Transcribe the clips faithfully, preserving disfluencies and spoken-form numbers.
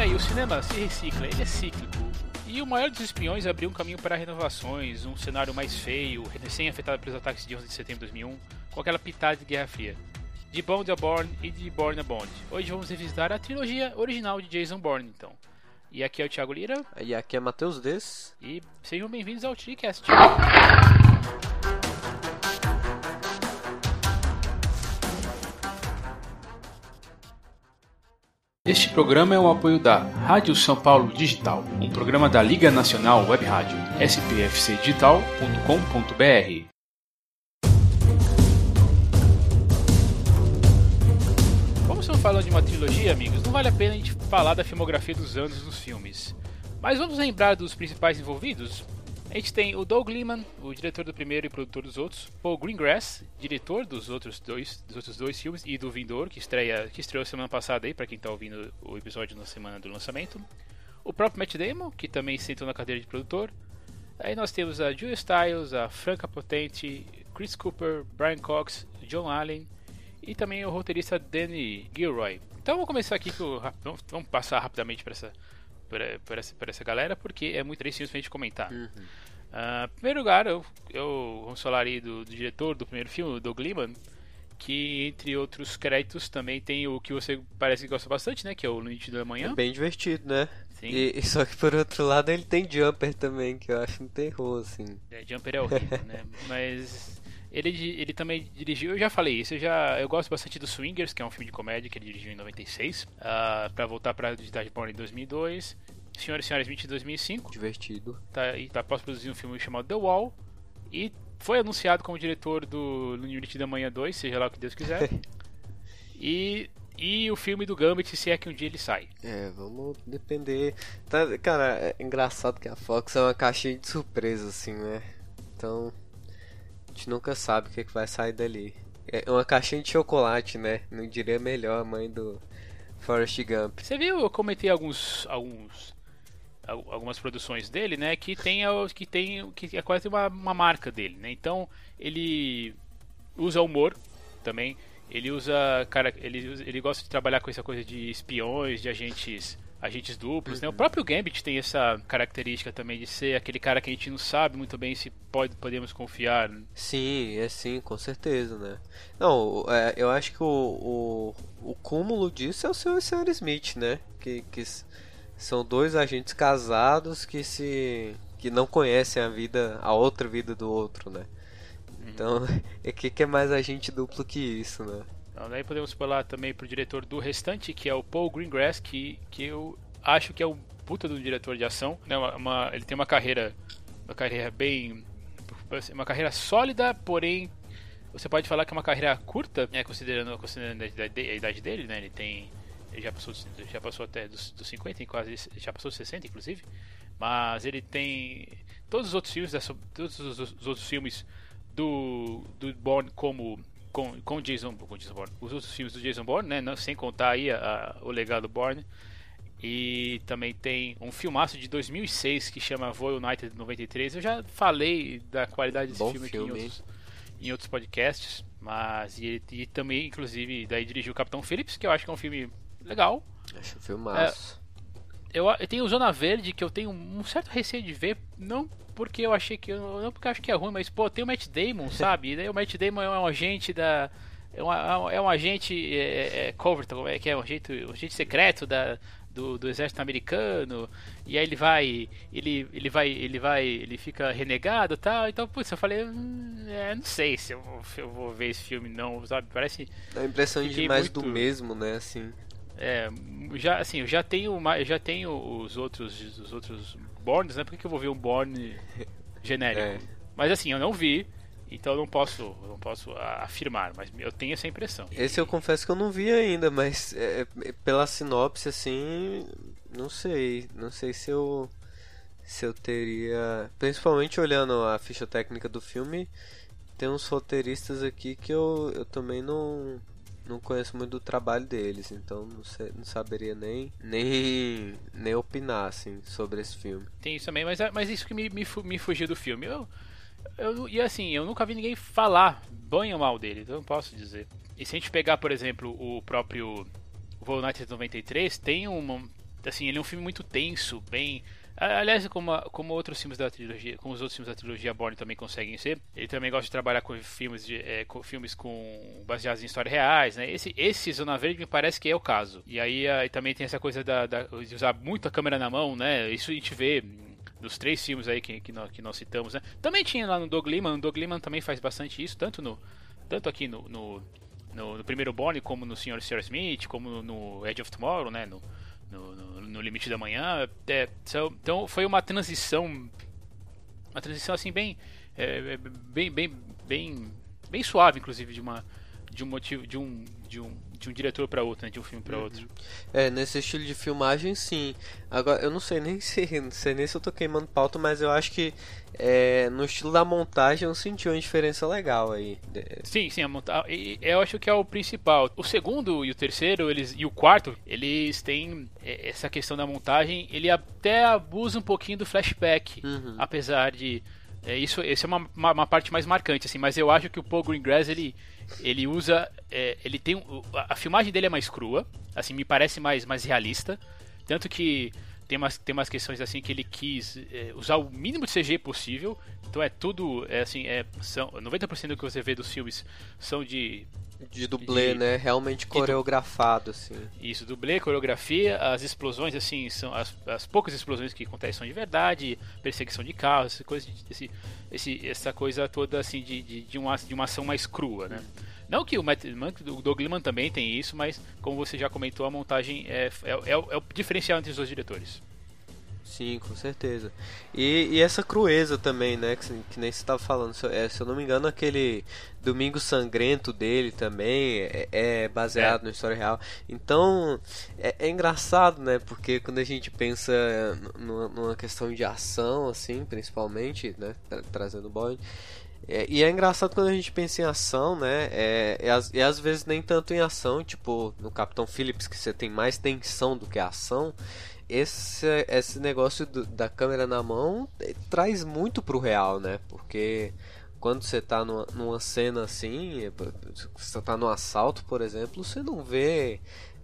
aí, o cinema se recicla, ele é cíclico. E o maior dos espiões abriu um caminho para renovações, um cenário mais feio, recém-afetado pelos ataques de onze de setembro de dois mil e um, com aquela pitada de Guerra Fria. De Bond a Bourne e de Bourne a Bond. Hoje vamos revisitar a trilogia original de Jason Bourne, então. E aqui é o Thiago Lira. E aqui é Matheus Des. E sejam bem-vindos ao TriCast. Este programa é um apoio da Rádio São Paulo Digital, um programa da Liga Nacional Web Rádio, s p f c digital ponto com ponto b r. Como estamos falando de uma trilogia, amigos, não vale a pena a gente falar da filmografia dos anos dos filmes. Mas vamos lembrar dos principais envolvidos? A gente tem o Doug Liman, o diretor do primeiro e produtor dos outros, Paul Greengrass, diretor dos outros dois, dos outros dois filmes, e do Vindour, que, estreia, que estreou semana passada aí, para quem está ouvindo o episódio na semana do lançamento. O próprio Matt Damon, que também sentou na cadeira de produtor. Aí nós temos a Julia Stiles, a Franca Potente, Chris Cooper, Brian Cox, John Allen e também o roteirista Danny Gilroy. Então vamos começar aqui, com, vamos passar rapidamente para essa... Por, por, essa, por essa galera, porque é muito interessante pra gente comentar. Uhum. Uh, em primeiro lugar, eu, eu vamos falar aí do, do diretor do primeiro filme, o Doug Liman, que entre outros créditos também tem o que você parece que gosta bastante, né? Que é o Noite da Manhã. É bem divertido, né? Sim. E, e só que por outro lado ele tem Jumper também, que eu acho um terror, assim. É, Jumper é horrível, né? Mas ele, ele também dirigiu, eu já falei isso, eu, já, eu gosto bastante do Swingers, que é um filme de comédia que ele dirigiu em noventa e seis, uh, pra voltar pra Identidade Born em dois mil e dois, Senhoras e Senhores vinte em dois mil e cinco. Divertido. Tá, e tá pós-produzindo um filme chamado The Wall. E foi anunciado como diretor do Noite da Manhã dois, seja lá o que Deus quiser. e, e o filme do Gambit, se é que um dia ele sai. É, vamos depender. Tá, cara, é engraçado que a Fox é uma caixinha de surpresa, assim, né? Então, a gente nunca sabe o que, é que vai sair dali. É uma caixinha de chocolate, né? Não diria melhor a mãe do Forrest Gump. Você viu, eu comentei alguns... alguns algumas produções dele, né, que tem que tem que é quase uma, uma marca dele, né? Então ele usa humor também, ele usa cara, ele usa, ele gosta de trabalhar com essa coisa de espiões, de agentes agentes duplos, uhum. né? O próprio Gambit tem essa característica também de ser aquele cara que a gente não sabe muito bem se pode podemos confiar. Sim, é sim, com certeza, né? Não, é, eu acho que o, o, o cúmulo disso é o seu senhor Smith, né? Que, que são dois agentes casados que se que não conhecem a vida, a outra vida do outro, né? Então, o que, que é mais agente duplo que isso, né? Então, daí podemos falar também pro diretor do restante, que é o Paul Greengrass, que, que eu acho que é um puta do diretor de ação, né? Uma, uma, ele tem uma carreira, uma carreira bem, uma carreira sólida, porém você pode falar que é uma carreira curta, né? Considerando, considerando a, idade, a idade dele, né? Ele tem Ele já passou, já passou até dos, dos cinquenta, quase, já passou dos sessenta, inclusive. Mas ele tem todos os outros filmes, todos os, os outros filmes do, do Bourne, como com, com Jason, com Jason Bourne, os outros filmes do Jason Bourne, né? Não, sem contar aí a, a, o legado Bourne. E também tem um filmaço de dois mil e seis que chama Voy United noventa e três. Eu já falei da qualidade desse Bom filme, filme. aqui em outros, em outros podcasts. Mas e, e também, inclusive, daí dirigiu o Capitão Phillips, que eu acho que é um filme legal. Acho um filmaço. É, eu, eu tenho o Zona Verde, que eu tenho um certo receio de ver, não porque eu achei que não porque eu acho que é ruim, mas pô, tem o Matt Damon, sabe? E daí o Matt Damon é um agente da é, uma, é um agente é, é, covert, como é que é, um agente, um agente secreto da do, do exército americano, e aí ele vai ele ele vai ele vai ele fica renegado e tal. Então, putz, eu falei, hum, é, não sei se eu, eu vou ver esse filme não, sabe? Parece dá a impressão de mais muito... do mesmo, né, assim. É, já assim, eu já tenho eu já tenho os outros os outros Bournes, né? Por que, que eu vou ver um Bourne genérico? É. Mas assim, eu não vi, então eu não posso eu não posso afirmar, mas eu tenho essa impressão. Esse eu confesso que eu não vi ainda, mas é, pela sinopse assim, não sei, não sei se eu se eu teria, principalmente olhando a ficha técnica do filme, tem uns roteiristas aqui que eu, eu também não não conheço muito do trabalho deles, então não, sei, não saberia nem, nem nem opinar assim, sobre esse filme. Tem isso também, mas, mas isso que me, me, me fugiu do filme. Eu, eu, e assim, eu nunca vi ninguém falar bem ou mal dele, então eu não posso dizer. E se a gente pegar, por exemplo, o próprio Voy United noventa e três, tem uma, assim, ele é um filme muito tenso, bem... Aliás, como, a, como outros filmes da trilogia, como os outros filmes da trilogia Bourne também conseguem ser, ele também gosta de trabalhar com filmes, de, é, com, filmes com baseados em histórias reais, né? Esse, esse Zona Verde me parece que é o caso. E aí a, e também tem essa coisa da, da, de usar muito a câmera na mão, né? Isso a gente vê nos três filmes aí que, que, nós, que nós citamos, né? Também tinha lá no Doug Liman, o Doug Liman também faz bastante isso, tanto, no, tanto aqui no, no, no, no primeiro Bourne, como no senhor e senhora Smith, como no Edge of Tomorrow, né? No, No, no, no Limite da Manhã. É, então foi uma transição, uma transição assim bem, é, bem, bem, bem, bem suave, inclusive, de uma, de um motivo, de um, de um, de um diretor para outro, né, de um filme para outro. É, nesse estilo de filmagem, sim. Agora, eu não sei nem se, não sei nem se eu tô queimando pauta, mas eu acho que é, no estilo da montagem eu senti uma diferença legal aí. Sim, sim, a montagem, eu acho que é o principal. O segundo e o terceiro, eles e o quarto, eles têm essa questão da montagem, ele até abusa um pouquinho do flashback, uhum. apesar de é, isso, essa é uma, uma, uma parte mais marcante, assim, mas eu acho que o Paul Greengrass, ele ele usa, é, ele tem a, a filmagem dele é mais crua, assim, me parece mais mais realista, tanto que tem umas, tem umas questões assim que ele quis é, usar o mínimo de C G possível. Então é tudo, é, assim, é, são, noventa por cento do que você vê dos filmes são de... De dublê, de, né? Realmente coreografado, assim. Isso, dublê, coreografia. As explosões, assim, são as, as poucas explosões que acontecem são de verdade. Perseguição de carros, essa coisa, esse, esse, essa coisa toda, assim, de, de, de, uma, de uma ação mais crua, né? Não que o, Matt, o Doug Liman também tem isso, mas como você já comentou, a montagem é, é, é, o, é o diferencial entre os dois diretores. Sim, com certeza. E, e essa crueza também, né? Que, que nem você estava falando. Se, é, se eu não me engano, aquele Domingo Sangrento dele também é, é baseado é. na história real. Então, é, é engraçado, né? Porque quando a gente pensa numa, numa questão de ação, assim, principalmente, né? Tra- trazendo o Bourne. É, e é engraçado quando a gente pensa em ação, né? É, e, às, e às vezes nem tanto em ação, tipo no Capitão Phillips, que você tem mais tensão do que ação. Esse, esse negócio do, da câmera na mão traz muito pro real, né? Porque quando você tá numa, numa cena assim, você tá num assalto, por exemplo, você não vê.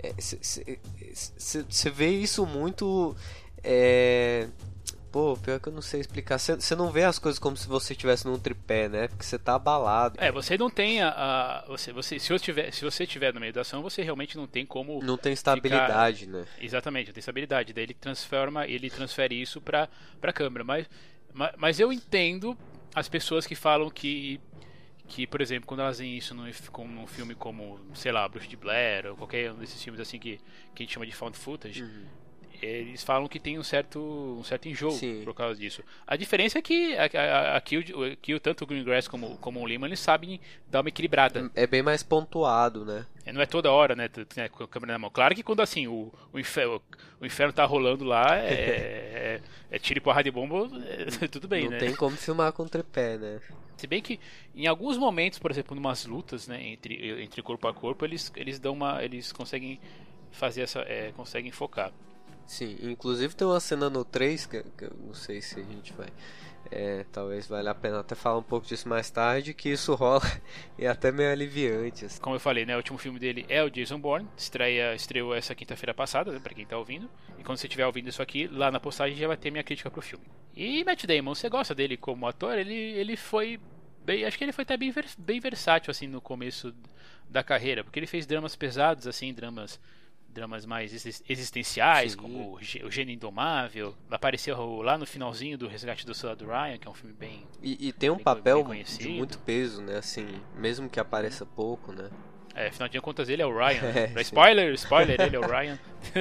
Você vê isso muito. É, pô, pior que eu não sei explicar. Você não vê as coisas como se você estivesse num tripé, né? Porque você tá abalado. É, você não tem a. a você, você, se, você tiver, se você estiver no meio da ação, você realmente não tem como. Não tem estabilidade, ficar... né? Exatamente, não tem estabilidade. Daí ele transforma, ele transfere isso pra, pra câmera. Mas, mas, mas eu entendo as pessoas que falam que. Que, por exemplo, quando elas veem isso num, num filme como, sei lá, Bruxa de Blair, ou qualquer um desses filmes assim que, que a gente chama de found footage. Uhum. Eles falam que tem um certo, um certo enjoo Sim. por causa disso. A diferença é que aqui, aqui tanto o Greengrass como, como o Lima, eles sabem dar uma equilibrada. É bem mais pontuado, né? Não é toda hora, né, com a câmera na mão. Claro que quando assim o, o, inferno, o inferno tá rolando lá, é, é, é tiro e porrada de bomba, é, tudo bem, Não né? Não tem como filmar com tripé, né? Se bem que em alguns momentos, por exemplo, numas lutas, né, entre, entre corpo a corpo, eles, eles dão uma, eles conseguem fazer essa, é, conseguem focar. Sim, inclusive tem uma cena no três, que, que eu não sei se a gente vai... É, talvez valha a pena até falar um pouco disso mais tarde, que isso rola e é até meio aliviante. Assim. Como eu falei, né, o último filme dele é o Jason Bourne, estreia, estreou essa quinta-feira passada, né, pra quem tá ouvindo. E quando você estiver ouvindo isso aqui, lá na postagem já vai ter minha crítica pro filme. E Matt Damon, você gosta dele como ator? Ele, ele foi... Bem, acho que ele foi até bem, bem versátil assim, no começo da carreira, porque ele fez dramas pesados, assim, dramas... dramas mais existenciais, Sim. como o Gênio Indomável. Apareceu lá no finalzinho do Resgate do Soldado Ryan, que é um filme bem E, e tem um bem, papel bem de muito peso, né? Assim, mesmo que apareça pouco, né? É, afinal de contas ele é o Ryan. É, né? Spoiler, spoiler, ele é o Ryan.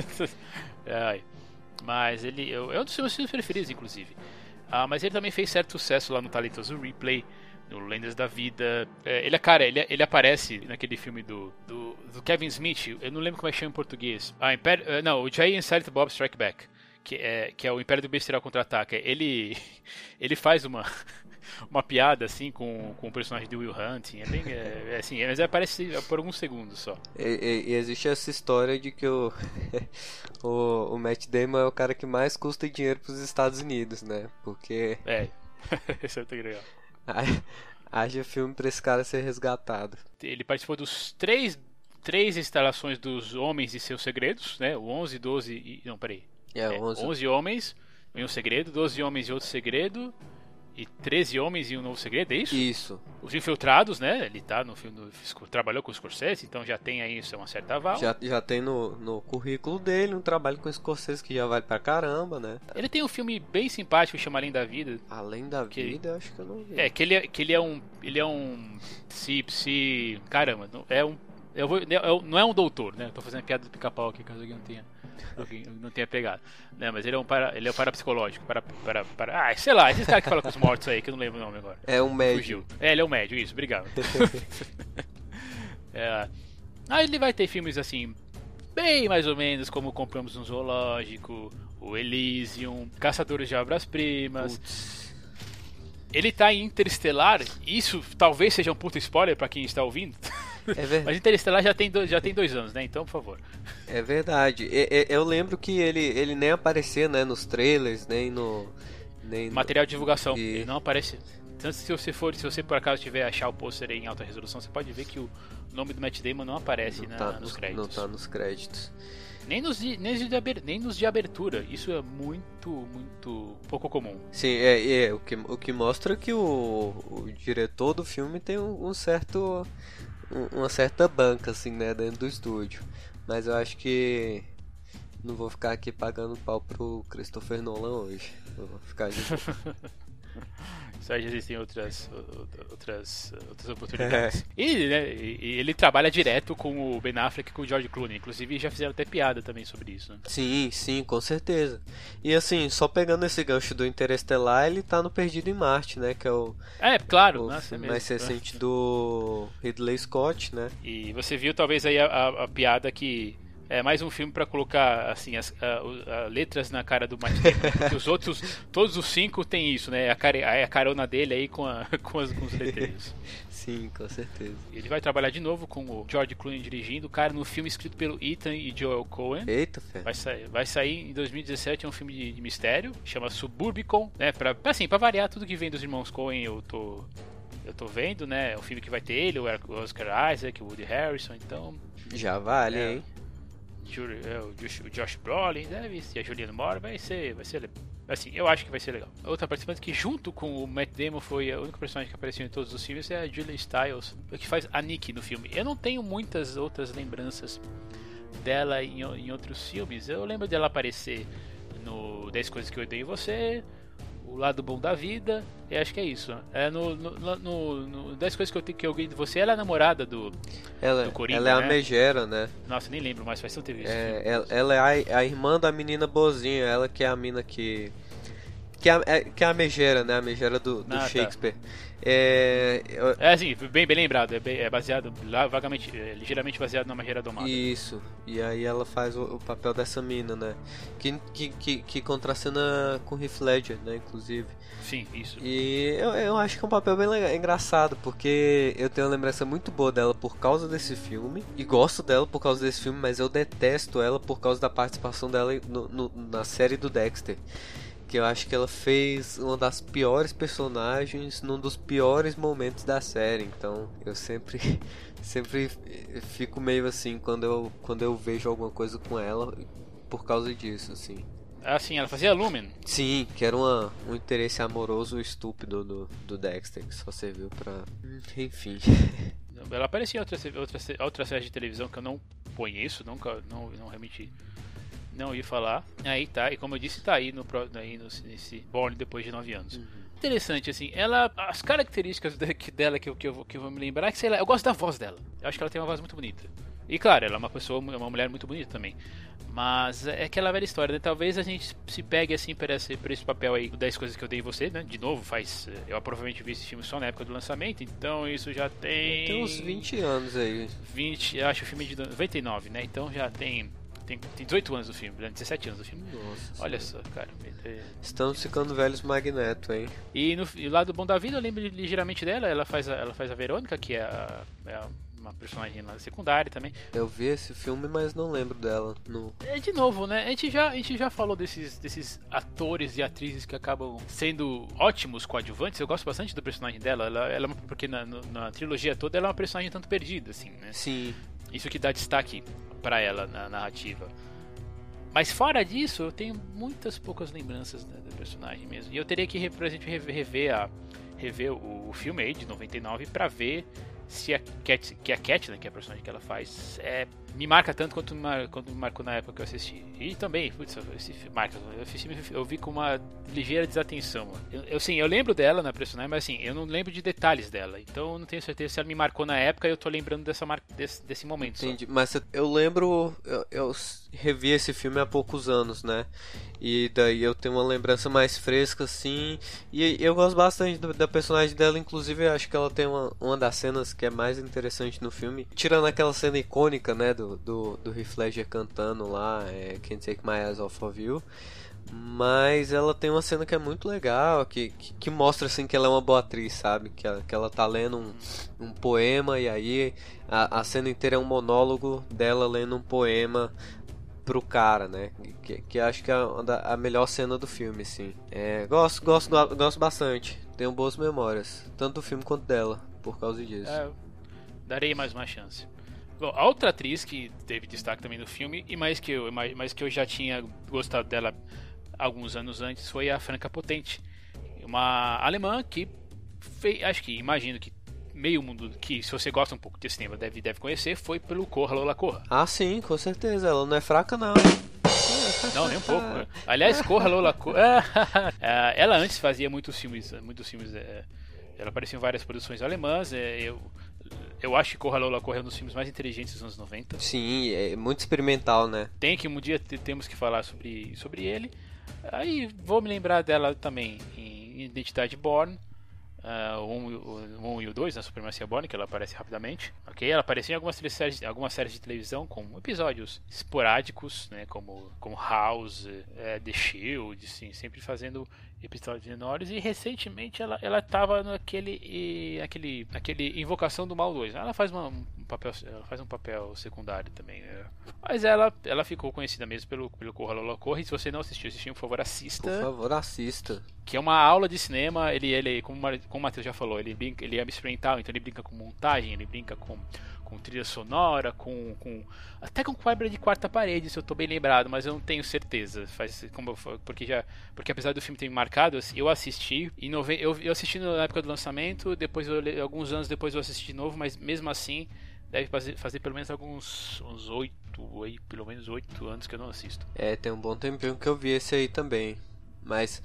é, mas ele é um dos meus filmes preferidos, inclusive. Ah, mas ele também fez certo sucesso lá no talentoso Replay, no Lendas da Vida. É, ele, cara, ele, ele aparece naquele filme do, do, do Kevin Smith, eu não lembro como é que chama em português. Ah, Império, uh, não, o Jay and Silent Bob Strike Back, que é, que é o Império do Bestial Contra-Ataca. Ele, ele faz uma, uma piada assim com, com o personagem de Will Hunting. É bem, é, é assim, mas ele aparece por alguns segundos só. E, e, e existe essa história de que o, o, o Matt Damon é o cara que mais custa dinheiro pros Estados Unidos, né? Porque... É, isso é muito legal. Haja filme pra esse cara ser resgatado. Ele participou dos três, três instalações dos Homens e Seus Segredos, né? O onze, doze e... Não, peraí. É, É, onze. onze Homens e um Segredo, doze Homens e Outro Segredo, e treze Homens e um Novo Segredo, é isso? Isso. Os Infiltrados, né? Ele tá no filme, do, trabalhou com o Scorsese, então já tem aí uma certa aval. Já, já tem no, no currículo dele um trabalho com o Scorsese que já vale pra caramba, né? Ele tem um filme bem simpático, chama Além da Vida. Além da Que- vida, acho que eu não vi. É, que ele é, que ele é um... Ele é um... Se... se caramba, não- é um... Eu vou, eu- não é um doutor, né? Eu tô fazendo piada do pica-pau aqui, caso alguém não tenha... Alguém não tenha pegado. Né, mas ele é um para, ele é um parapsicológico. Para, para, para, ah, sei lá, esses caras que falam com os mortos aí, que eu não lembro o nome agora. É um médico. Fugiu. É, ele é um médico, isso, obrigado. É, aí ele vai ter filmes assim, bem mais ou menos como Compramos um Zoológico, o Elysium, Caçadores de Obras-Primas. Putz. Ele tá em Interestelar, isso talvez seja um puta spoiler pra quem está ouvindo. É verdade. Mas Interestelar já tem, dois, já tem dois anos, né? Então, por favor. É verdade. E- e- Eu lembro que ele, ele nem aparecia, né, nos trailers, nem no... Nem no- Material de divulgação, E- ele não aparece. Tanto se você for, se você por acaso tiver achar o pôster aí em alta resolução, você pode ver que o nome do Matt Damon não aparece não na- tá, nos no- créditos. não tá nos créditos. Nem nos, de, nem, nos de aber- nem nos de abertura. Isso é muito, muito pouco comum. Sim, é, é o, que, o que mostra que o, o diretor do filme tem um, um certo... um- uma certa banca, assim, né, dentro do estúdio. Mas eu acho que... Não vou ficar aqui pagando pau pro Christopher Nolan hoje. Eu vou ficar de boa. Só já existem outras, outras, outras oportunidades. E, né, e- e ele trabalha direto com o Ben Affleck e com o George Clooney. Inclusive já fizeram até piada também sobre isso. Né? Sim, sim, com certeza. E assim, só pegando esse gancho do Interestelar, ele tá no Perdido em Marte, né? Que é o, É, claro. o Nossa, é filme mesmo. mais recente do Ridley Scott, né? E você viu talvez aí a, a- a piada que é mais um filme pra colocar assim as a- o- a- letras na cara do Matt Damon, porque os outros, todos os cinco tem isso, né? A, care, a carona dele aí com, a, com, as, com os letreiros. Sim, com certeza. Ele vai trabalhar de novo com o George Clooney dirigindo, cara, no filme escrito pelo Ethan e Joel Coen. Eita, fé. Vai sair, vai sair em dois mil e dezessete, é um filme de, de mistério, chama Suburbicon, né? Pra, pra, assim, pra variar tudo que vem dos irmãos Coen, eu tô eu tô vendo, né? É um filme que vai ter ele, o Oscar Isaac, o Woody Harrison, então Já vale, É. hein? Júlio- é, o Josh, o Josh Brolin, deve ser a Julianne Moore, vai ser, vai ser, le- assim, eu acho que vai ser legal. Outra participante que junto com o Matt Damon foi a única personagem que apareceu em todos os filmes é a Julia Stiles, que faz a Nikki no filme. Eu não tenho muitas outras lembranças dela em, o- em outros filmes. Eu lembro dela aparecer no dez Coisas que Eu Odeio em Você, O Lado Bom da Vida, e acho que é isso. É no, no, no, no dez Coisas que Eu, Te- que eu Odeio em Você, ela é a namorada do... Ela, Do Coringa, ela é a né? Megera, né? Nossa, nem lembro mais, faz tanto tempo esse filme. É, ela, ela é a, a irmã da menina boazinha, ela que é a mina que. Que é, a- é- que é a Megera, né? A Megera do, do Ah, tá. Shakespeare. É, eu- É assim, bem, bem lembrado, é, bem- é baseado, lá, vagamente, é, ligeiramente baseado na Magera Domada. Isso, e aí ela faz o, o papel dessa mina, né? Que, que, que, que contracena com Heath Ledger, né? Inclusive. Sim, isso. E eu, eu acho que é um papel bem legal, engraçado, porque eu tenho uma lembrança muito boa dela por causa desse filme. E gosto dela por causa desse filme, mas eu detesto ela por causa da participação dela no, no- na série do Dexter. Que eu acho que ela fez uma das piores personagens num dos piores momentos da série. Então eu sempre, sempre fico meio assim quando eu, quando eu vejo alguma coisa com ela por causa disso, assim. Assim, ela fazia Lumen. Sim, que era uma, um interesse amoroso estúpido do, do Dexter, que só serviu pra... Enfim. Ela aparecia em outra, outra, outra série de televisão que eu não conheço, nunca, não, não realmente não ia falar. Aí tá, e como eu disse, tá aí, no, pro- aí no, nesse Born depois de nove anos. Interessante, assim, ela, as características de- que- dela que eu, que, eu, vou- que eu vou me lembrar é que, sei lá, eu gosto da voz dela. Eu acho que ela tem uma voz muito bonita. E claro, ela é uma pessoa, uma mulher muito bonita também. Mas é aquela velha história, né? Talvez a gente se pegue assim por esse, por esse papel aí, dez Coisas que Eu Dei em Você, né? De novo, faz. Eu provavelmente vi esse filme só na época do lançamento, então isso já tem. Tem uns vinte anos aí. vinte, eu acho o filme de noventa e nove, né? Então já tem. Tem, tem dezoito anos do filme, né? dezessete anos do filme. Nossa Olha senhora. só, cara. é- Estamos ficando velhos Magneto, hein? E no e lado bom da vida, eu lembro ligeiramente dela. Ela faz a, ela faz a Verônica, que é, a, é a- uma personagem lá secundária também. Eu vi esse filme, mas não lembro dela. No... É, de novo, né? A gente já, a gente já falou desses, desses atores e atrizes que acabam sendo ótimos coadjuvantes. Eu gosto bastante do personagem dela. Ela, ela é uma- porque na, no- na trilogia toda ela é uma personagem tanto perdida, assim, né? Sim. Isso que dá destaque pra ela na narrativa. Mas fora disso, eu tenho muitas poucas lembranças da, da personagem mesmo. E eu teria que, por exemplo, rever, a, rever o, o filme aí de noventa e nove pra ver se a Cat, que a Cat, né, que é a personagem que ela faz, é, me marca tanto quanto me, mar, quanto me marcou na época que eu assisti. E também, putz, esse marca, eu, assisti, eu vi com uma ligeira desatenção. Eu, eu, sim, eu lembro dela na personagem, mas assim, eu não lembro de detalhes dela. Então eu não tenho certeza se ela me marcou na época e eu tô lembrando dessa mar, desse, desse momento. Entendi, só. mas eu lembro, eu, eu revi esse filme há poucos anos, né? E daí eu tenho uma lembrança mais fresca, assim. E eu gosto bastante do, da personagem dela, inclusive eu acho que ela tem uma, uma das cenas que é mais interessante no filme. Tirando aquela cena icônica, né, do, do, do Heath Ledger cantando lá, é, Can't Take My Eyes Off of You. Mas ela tem uma cena que é muito legal, que, que, que mostra assim que ela é uma boa atriz, sabe? Que ela, que ela tá lendo um, um poema e aí a, a cena inteira é um monólogo dela lendo um poema pro cara, né? Que, que acho que é a, a melhor cena do filme, assim. É, gosto, gosto, gosto bastante. Tenho boas memórias, tanto do filme quanto dela, por causa disso. É, darei mais uma chance. Bom, a outra atriz que teve destaque também no filme, e mais que eu, mais que eu já tinha gostado dela alguns anos antes, foi a Franca Potente. Uma alemã que fez, acho que, imagino que meio mundo que, se você gosta um pouco de cinema, deve, deve conhecer, foi pelo Corra Lola Corra. Ah, sim, com certeza. Ela não é fraca, não. Não, nem um pouco. Aliás, Corra Lola Corra. Ela antes fazia muitos filmes. Muitos filmes. Ela aparecia em várias produções alemãs. Eu, eu acho que Corra Lola Corra é um dos filmes mais inteligentes dos anos noventa. Sim, é muito experimental, né? Tem que um dia temos que falar sobre, sobre ele. Aí vou me lembrar dela também em Identidade Bourne. Uh, o um e o dois, na Supremacia Bourne, que ela aparece rapidamente. Okay? Ela apareceu em algumas séries, algumas séries de televisão com episódios esporádicos, né? como, como House, uh, The Shield, assim, sempre fazendo episódios menores. E recentemente ela ela estava naquele, e, aquele, aquele Invocação do Mal dois. Ela faz, uma, um, papel, ela faz um papel secundário também. Né? Mas ela, ela ficou conhecida mesmo pelo, pelo Corra Lola Corra. E se você não assistiu esse filme, por favor, assista. Por favor, assista. Que é uma aula de cinema. Ele, ele como, como o Matheus já falou, ele, brinca, ele é experimental, então ele brinca com montagem, ele brinca com, com trilha sonora, com, com até com quebra de quarta parede, se eu estou bem lembrado, mas eu não tenho certeza. Faz, como, porque, já, porque apesar do filme ter me marcado, eu assisti, e nove, eu, eu assisti na época do lançamento, depois eu, alguns anos depois eu assisti de novo, mas mesmo assim deve fazer, fazer pelo menos alguns uns oito, aí, pelo menos oito anos que eu não assisto. É, tem um bom tempinho que eu vi esse aí também, mas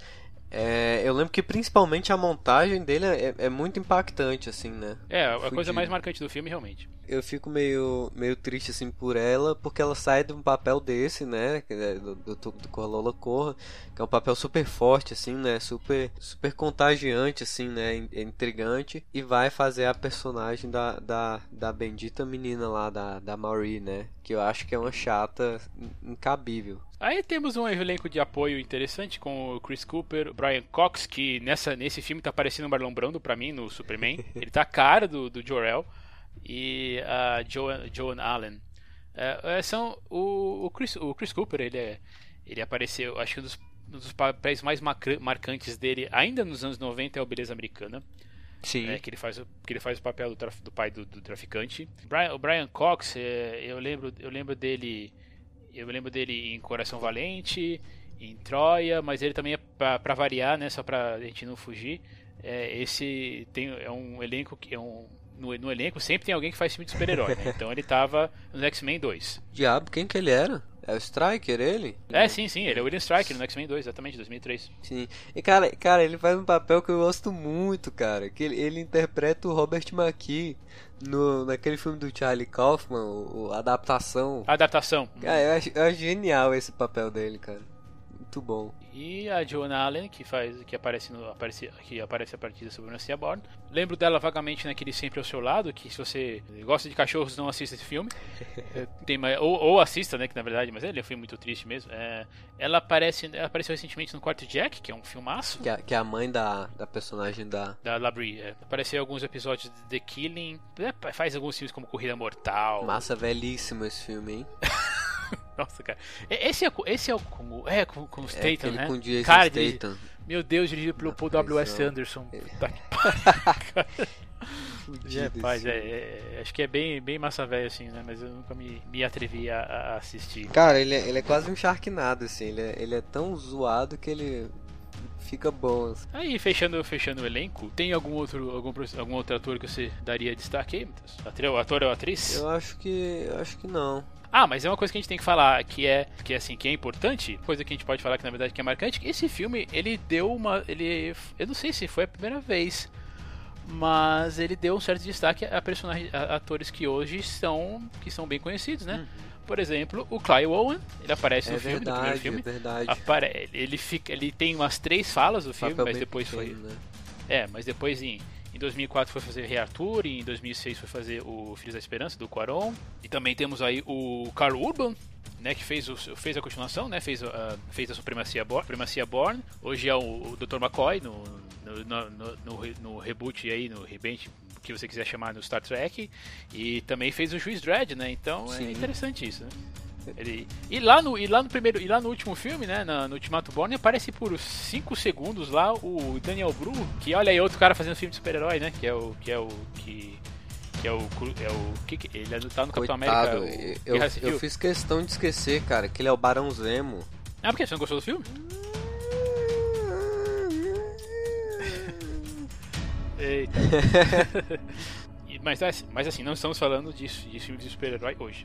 é, eu lembro que principalmente a montagem dele é, é muito impactante, assim, né? É, a Fudido. Coisa mais marcante do filme, realmente. Eu fico meio, meio triste, assim, por ela, porque ela sai de um papel desse, né? Do, do, do Corra Lola Corra, que é um papel super forte, assim, né? Super, super contagiante, assim, né? Intrigante. E vai fazer a personagem da, da, da bendita menina lá, da, da Marie, né? Que eu acho que é uma chata incabível. Aí temos um elenco de apoio interessante com o Chris Cooper, o Brian Cox, que nessa, nesse filme tá parecendo o Marlon Brando pra mim, no Superman. Ele tá a cara do, do Jor-El. E a uh, Joan, Joan Allen. Uh, são, o, o, Chris, o Chris Cooper, ele, é, ele apareceu, acho que um dos, um dos papéis mais marcantes dele, ainda nos anos noventa, é o Beleza Americana. Sim. É, que, ele faz, que ele faz o papel do, traf, do pai do, do traficante. Brian, o Brian Cox, é, eu, lembro, eu lembro dele. Eu lembro dele em Coração Valente, em Troia, mas ele também é pra, pra variar, né? Só pra gente não fugir. É, esse tem, é um elenco que é um. No, no elenco sempre tem alguém que faz filme de super-herói, né? Então ele tava no X-Men dois. Diabo, quem que ele era? É o Striker, ele? É, sim, sim, ele é o William Striker no X-Men dois, exatamente, dois mil e três. Sim, e cara, cara, ele faz um papel que eu gosto muito, cara. Que ele, ele interpreta o Robert McKee no, naquele filme do Charlie Kaufman, o, o Adaptação. Adaptação. Cara, eu acho, eu acho genial esse papel dele, cara. Muito bom. E a Joan Allen, que faz, que aparece, no, aparece, que aparece a partir da Supremacia Bourne. Lembro dela vagamente naquele Sempre ao Seu Lado, que se você gosta de cachorros, não assista esse filme. Tem, ou, ou assista, né, que na verdade, mas ele é um filme muito triste mesmo. É, ela, aparece, ela apareceu recentemente no Quarto Jack, que é um filmaço. Que é, que é a mãe da, da personagem da... Da Labrie. É. Apareceu em alguns episódios de The Killing. É, faz alguns filmes como Corrida Mortal. Massa, velhíssimo esse filme, hein? Nossa, cara. Esse é, esse é o com, é, com, com o Statham, é, né? Com Jason cara, Statham. Meu Deus, dirigido pelo Paul W S Anderson. É. Puta que pariu, cara. fudido. Rapaz, é, é, acho que é bem, bem massa velho assim, né? Mas eu nunca me, me atrevi a, a assistir. Cara, ele é, ele é quase um Sharknado, assim. Ele é, ele é tão zoado que ele fica bom. Assim. Aí, fechando, fechando o elenco, tem algum outro, algum, algum outro ator que você daria destaque aí, Matheus? Ator, ator ou atriz? Eu acho que. Eu acho que não. Ah, mas é uma coisa que a gente tem que falar, que é, que é assim, que é importante, coisa que a gente pode falar que na verdade que é marcante, que esse filme, ele deu uma, ele, eu não sei se foi a primeira vez, mas ele deu um certo destaque a personagens, a atores que hoje são, que são bem conhecidos, né? Uhum. Por exemplo, o Clive Owen, ele aparece é no filme, verdade, no primeiro filme. É verdade. Apare ele fica, ele tem umas três falas do filme, mas depois pequeno, foi, né? é, mas depois em Em dois mil e quatro foi fazer Rei Arthur, e em dois mil e seis foi fazer o Filhos da Esperança, do Cuarón. E também temos aí o Karl Urban, né, que fez, o, fez a continuação, né, fez, a, fez a Supremacia Born, Supremacia Born. Hoje é o, o doutor McCoy no, no, no, no, no, no reboot aí, no rebate, que você quiser chamar, no Star Trek. E também fez o Juiz Dredd, né, então Sim. é interessante isso, né. Ele, e, lá no, e lá no primeiro e lá no último filme, né, na, no Ultimato Born, aparece por cinco segundos lá o Daniel Bru, que olha aí outro cara fazendo filme de super-herói, né, que é o que é o que que é o é o que, que ele tá no Capitão América. O, eu, eu, eu fiz questão de esquecer, cara, que ele é o Barão Zemo. Ah, por que você não gostou do filme? Eita. mas, mas assim, não estamos falando de, de filmes de super-herói hoje.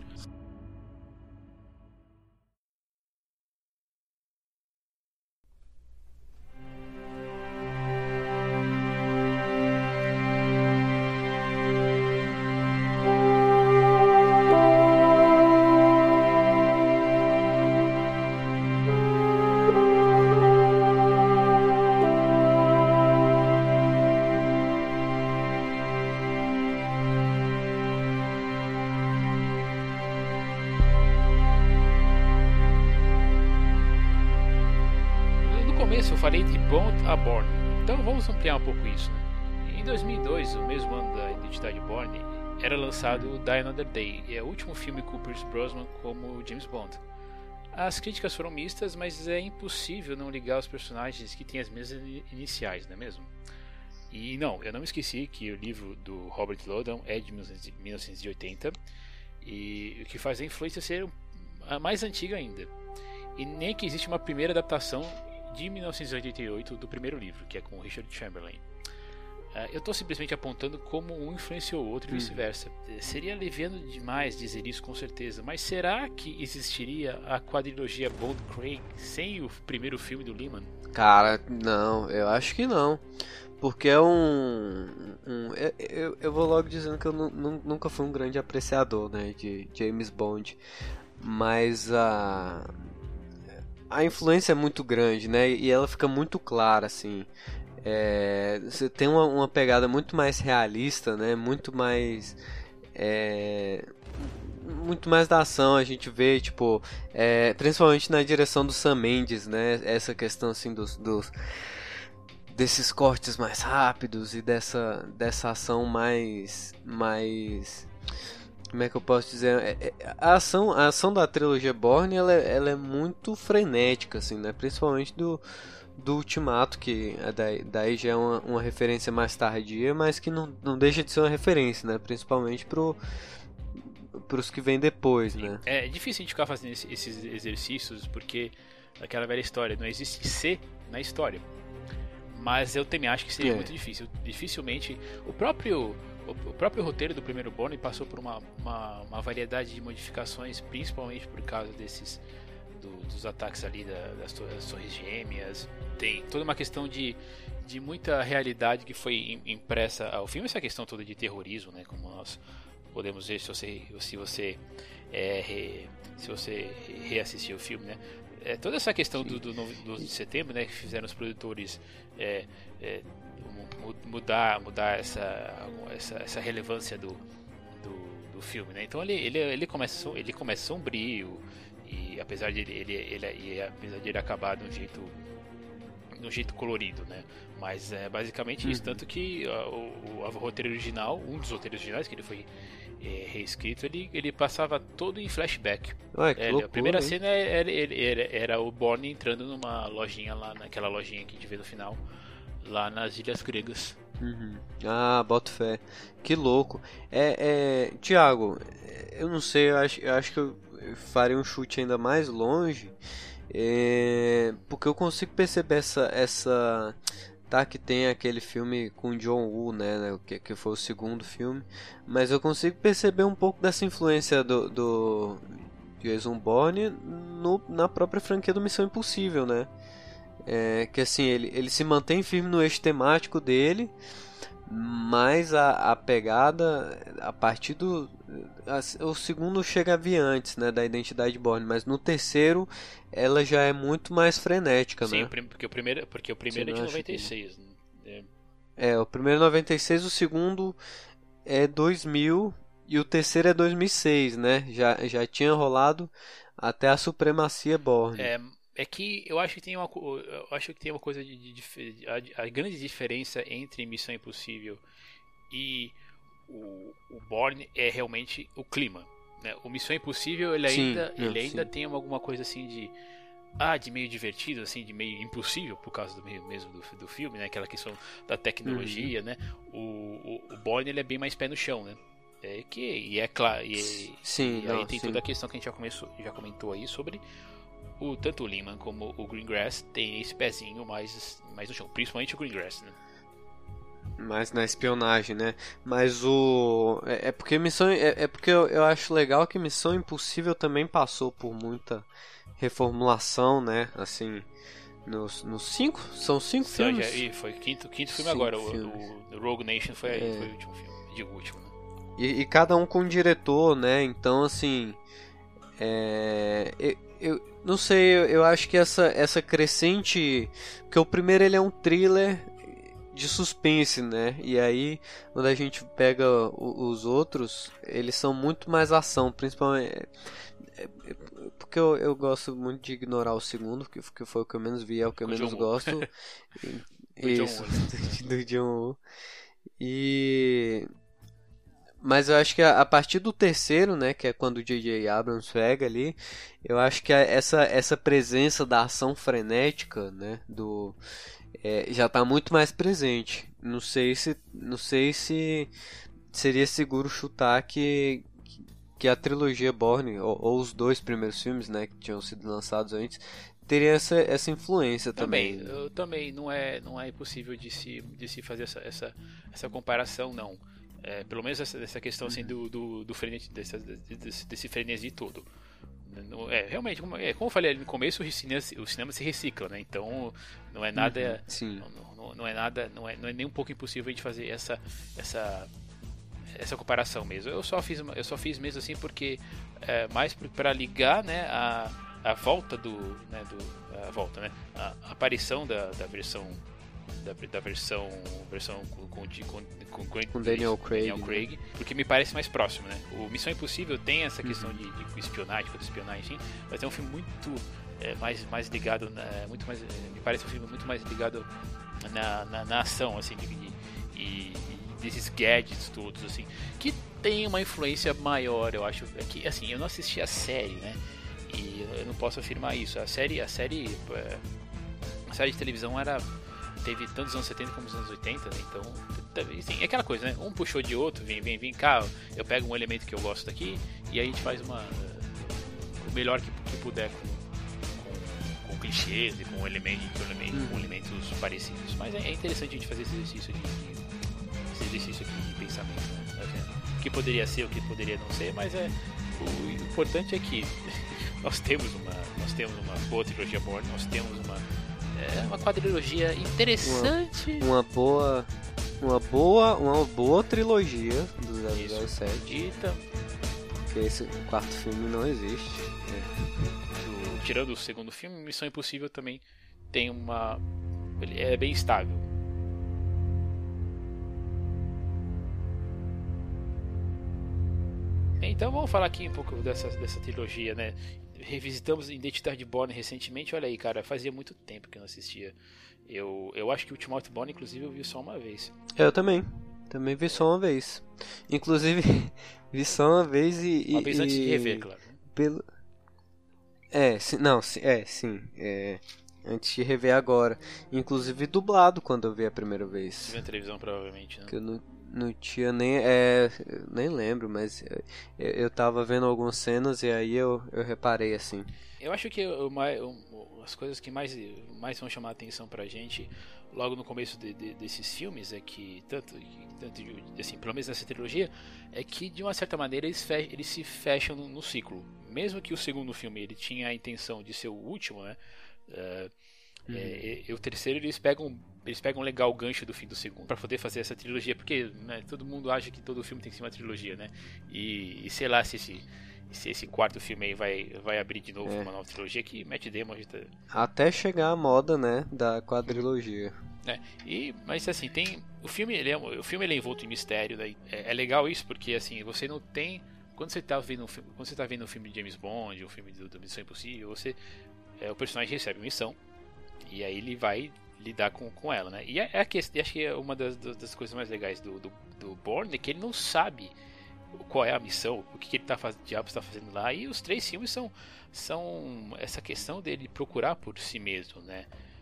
Eu falei de Bond a Bourne, então vamos ampliar um pouco isso, né? Em dois mil e dois, o mesmo ano da Identidade Bourne, era lançado Die Another Day, e é o último filme com Pierce Brosnan como James Bond. As críticas foram mistas, mas é impossível não ligar os personagens que têm as mesmas iniciais, não é mesmo? E não, eu não me esqueci que o livro do Robert Loudon é de mil novecentos e oitenta, e o que faz a influência ser a mais antiga ainda. E nem que existe uma primeira adaptação de mil novecentos e oitenta e oito do primeiro livro, que é com o Richard Chamberlain. Uh, eu estou simplesmente apontando como um influenciou o outro e vice-versa. Hum. Seria leviano demais dizer isso com certeza, mas será que existiria a quadrilogia Bond-Craig sem o primeiro filme do Lehman? Cara, não, eu acho que não. Porque é um... um eu, eu, eu vou logo dizendo que eu nunca fui um grande apreciador, né, de James Bond. Mas a... a influência é muito grande, né? E ela fica muito clara, assim. É, você tem uma, uma pegada muito mais realista, né? Muito mais... É, muito mais da ação. A gente vê, tipo... É, principalmente na direção do Sam Mendes, né? Essa questão, assim, dos... dos desses cortes mais rápidos e dessa, dessa ação mais... mais... Como é que eu posso dizer? A ação, a ação da trilogia Bourne, ela, é, ela é muito frenética, assim, né? Principalmente do, do Ultimato, que daí, daí já é uma, uma referência mais tardia, mas que não, não deixa de ser uma referência, né? Principalmente pro, pros que vêm depois, Sim. né? É difícil a gente ficar fazendo esses exercícios, porque aquela velha história, não existe C na história. Mas eu também acho que seria é. muito difícil. Dificilmente, o próprio... O próprio roteiro do primeiro Bourne passou por uma, uma, uma variedade de modificações, principalmente por causa desses do, dos ataques ali da, das, das torres gêmeas. Tem toda uma questão de, de muita realidade que foi impressa ao filme. Essa questão toda de terrorismo, né, como nós podemos ver se você, se você, é, re, se você reassistir o filme, né? É, toda essa questão do, do, do, do de setembro, né, que fizeram os produtores é, é, mudar, mudar essa, essa, essa relevância do, do, do filme, né? Então ele, ele, ele, começa, ele começa sombrio e apesar de ele, ele, ele, apesar de ele acabar de um jeito, de um jeito colorido, né? Mas é basicamente isso, uhum. Tanto que uh, o, o, o roteiro original, um dos roteiros originais que ele foi é, reescrito, ele, ele passava todo em flashback. Ué, que é, loucura, a primeira hein? cena era, era, era, era o Bourne entrando numa lojinha lá, naquela lojinha que a gente vê no final, lá nas Ilhas Gregas. Uhum. Ah, boto fé. Que louco. É, é... Tiago, eu não sei, eu acho, eu acho que eu faria um chute ainda mais longe. É... Porque eu consigo perceber essa, essa... Tá, que tem aquele filme com John Woo, né, né, que, que foi o segundo filme. Mas eu consigo perceber um pouco dessa influência do, do Jason Bourne no, na própria franquia do Missão Impossível, né? É, que assim, ele, ele se mantém firme no eixo temático dele, mas a, a pegada, a partir do... A, o segundo chega a vir antes, né, da Identidade Bourne, mas no terceiro ela já é muito mais frenética, Sim, né? Sim, porque o primeiro, porque o primeiro é de noventa e seis. Que... Né? É. é, o primeiro é noventa e seis, o segundo é dois mil e o terceiro é dois mil e seis, né? Já, já tinha rolado até a Supremacia Bourne. É... É que eu acho que tem uma, eu acho que tem uma coisa de, de, de a, a grande diferença entre Missão Impossível e o, o Bourne é realmente o clima, né? O Missão Impossível ele ainda, sim, ele ainda tem alguma coisa assim de ah, de meio divertido, assim, de meio impossível por causa do meio mesmo do, do filme, né? Aquela questão da tecnologia, uhum. né? O, o, o Bourne ele é bem mais pé no chão, né? É que e é claro e, sim, e não, aí tem sim. toda a questão que a gente já começou, já comentou aí sobre o, tanto o Lehman como o Greengrass tem esse pezinho mais, mais no chão, principalmente o Greengrass, né? Mais na espionagem, né? Mas o... É, é porque Missão... É, é porque eu, eu acho legal que Missão Impossível também passou por muita reformulação, né? Assim... Nos, nos cinco? São cinco Sim, filmes? Já, e foi o quinto, quinto filme cinco agora. filmes. O, o Rogue Nation foi, é. foi o último filme. Digo, o último, né? E, e cada um com um diretor, né? Então, assim... É... Eu, eu não sei, eu, eu acho que essa, essa crescente... Porque o primeiro ele é um thriller de suspense, né? E aí, quando a gente pega os outros, eles são muito mais ação, principalmente... Porque eu, eu gosto muito de ignorar o segundo, que, que foi o que eu menos vi, é o que eu o menos John gosto. do Isso, John do John Woo. E... Mas eu acho que a, a partir do terceiro, né, que é quando o J J Abrams pega ali, eu acho que a, essa, essa presença da ação frenética, né, do, é, já está muito mais presente. Não sei se, não sei se seria seguro chutar que, que a trilogia Bourne, ou, ou os dois primeiros filmes, né, que tinham sido lançados antes, teria essa, essa influência também. Também, eu, também não é, não é impossível de se, de se fazer essa, essa, essa comparação, não. É, pelo menos essa, essa questão assim, do, do, do frenesi, desse, desse, desse frenesi todo. É, realmente, como, é, como eu falei ali no começo, o cinema, o cinema se recicla, né? Então não é nada. Uhum, não, não, não é nada. Não é, não é nem um pouco impossível a gente fazer essa, essa, essa comparação mesmo. Eu só fiz, eu só fiz mesmo assim porque é, mais para ligar, né, a, a volta do. Né, do a volta, né? A, a aparição da, da versão. Da, da versão versão com, com, com, com, com Daniel, Craig, Daniel Craig, né? Porque me parece mais próximo, né? O Missão Impossível tem essa questão uhum. de, de espionagem, de espionagem, sim, mas é um filme muito é, mais, mais ligado, na, muito mais, me parece um filme muito mais ligado na, na, na ação, assim, de, de, e desses gadgets todos, assim, que tem uma influência maior, eu acho, é que, assim, eu não assisti a série, né? E eu não posso afirmar isso. A série, a série, a série de televisão era teve tanto os anos setenta como os anos oitenta, né? Então, assim, é aquela coisa, né? Um puxou de outro, vem, vem, vem cá, eu pego um elemento que eu gosto daqui e aí a gente faz uma o melhor que, que puder com, com, com clichês e com elementos, com elementos, com elementos parecidos. Mas é, é interessante a gente fazer esse exercício de, de esse exercício aqui de pensamento, né? O que poderia ser, o que poderia não ser, mas é o, o importante é que nós temos uma nós temos uma boa trilogia Bourne, nós temos uma É uma quadrilogia interessante. Uma, uma boa. Uma boa. Uma boa trilogia do zero zero sete. Dita. Porque esse quarto filme não existe. É. Do, tirando o segundo filme, Missão Impossível também tem uma. Ele é bem estável. Então vamos falar aqui um pouco dessa, dessa trilogia, né? Revisitamos Identidade Bourne recentemente. Olha aí, cara, fazia muito tempo que eu não assistia. Eu, eu acho que o Ultimato Bourne, inclusive, eu vi só uma vez. Eu também. Também vi só uma vez. Inclusive, vi só uma vez e... Uma vez e, antes de rever, claro. Pelo... É, sim, não, é, sim. É, antes de rever agora. Inclusive dublado quando eu vi a primeira vez. Você viu na televisão, provavelmente, né? Que eu não, não tinha nem... É, nem lembro, mas eu, eu tava vendo algumas cenas e aí eu, eu reparei assim. Eu acho que o, o, as coisas que mais, mais vão chamar a atenção pra gente logo no começo de, de, desses filmes é que, tanto, tanto assim, pelo menos nessa trilogia, é que de uma certa maneira eles, fe, eles se fecham no, no ciclo. Mesmo que o segundo filme ele tinha a intenção de ser o último, né? Uh, uhum. é, e o terceiro eles pegam eles pegam legal o gancho do fim do segundo pra poder fazer essa trilogia, porque né, todo mundo acha que todo filme tem que ser uma trilogia, né? E, e sei lá se esse se esse quarto filme aí vai, vai abrir de novo é. uma nova trilogia que Matt Damon tá... até chegar a moda, né, da quadrilogia. É, e, mas assim, tem o filme, ele é, o filme ele é envolto em mistério, né? é, é legal isso porque assim, você não tem quando você tá vendo um filme, quando você tá vendo um filme de James Bond, um filme do, do Missão Impossível, você é, o personagem recebe uma missão e aí ele vai lidar com, com ela, né? E é, é que, acho que é uma das, das coisas mais legais do, do, do Bourne é que ele não sabe qual é a missão, o que, que ele tá fazendo, diabo está fazendo lá, e os três filmes são, são essa questão dele procurar por si mesmo, né?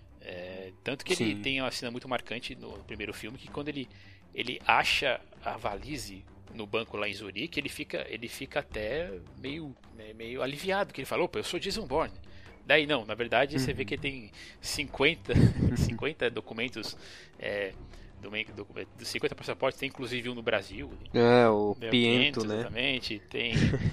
É, tanto que Sim. ele tem uma cena muito marcante no primeiro filme, que quando ele, ele acha a valise no banco lá em Zurique, ele fica, ele fica até meio, meio aliviado, que ele falou, opa, eu sou Jason Bourne. Daí não, na verdade, uhum. você vê que ele tem cinquenta, cinquenta documentos, é, do, do, dos cinquenta passaportes, tem inclusive um no Brasil. É, o é, Piento, Piento, né? Exatamente, tem,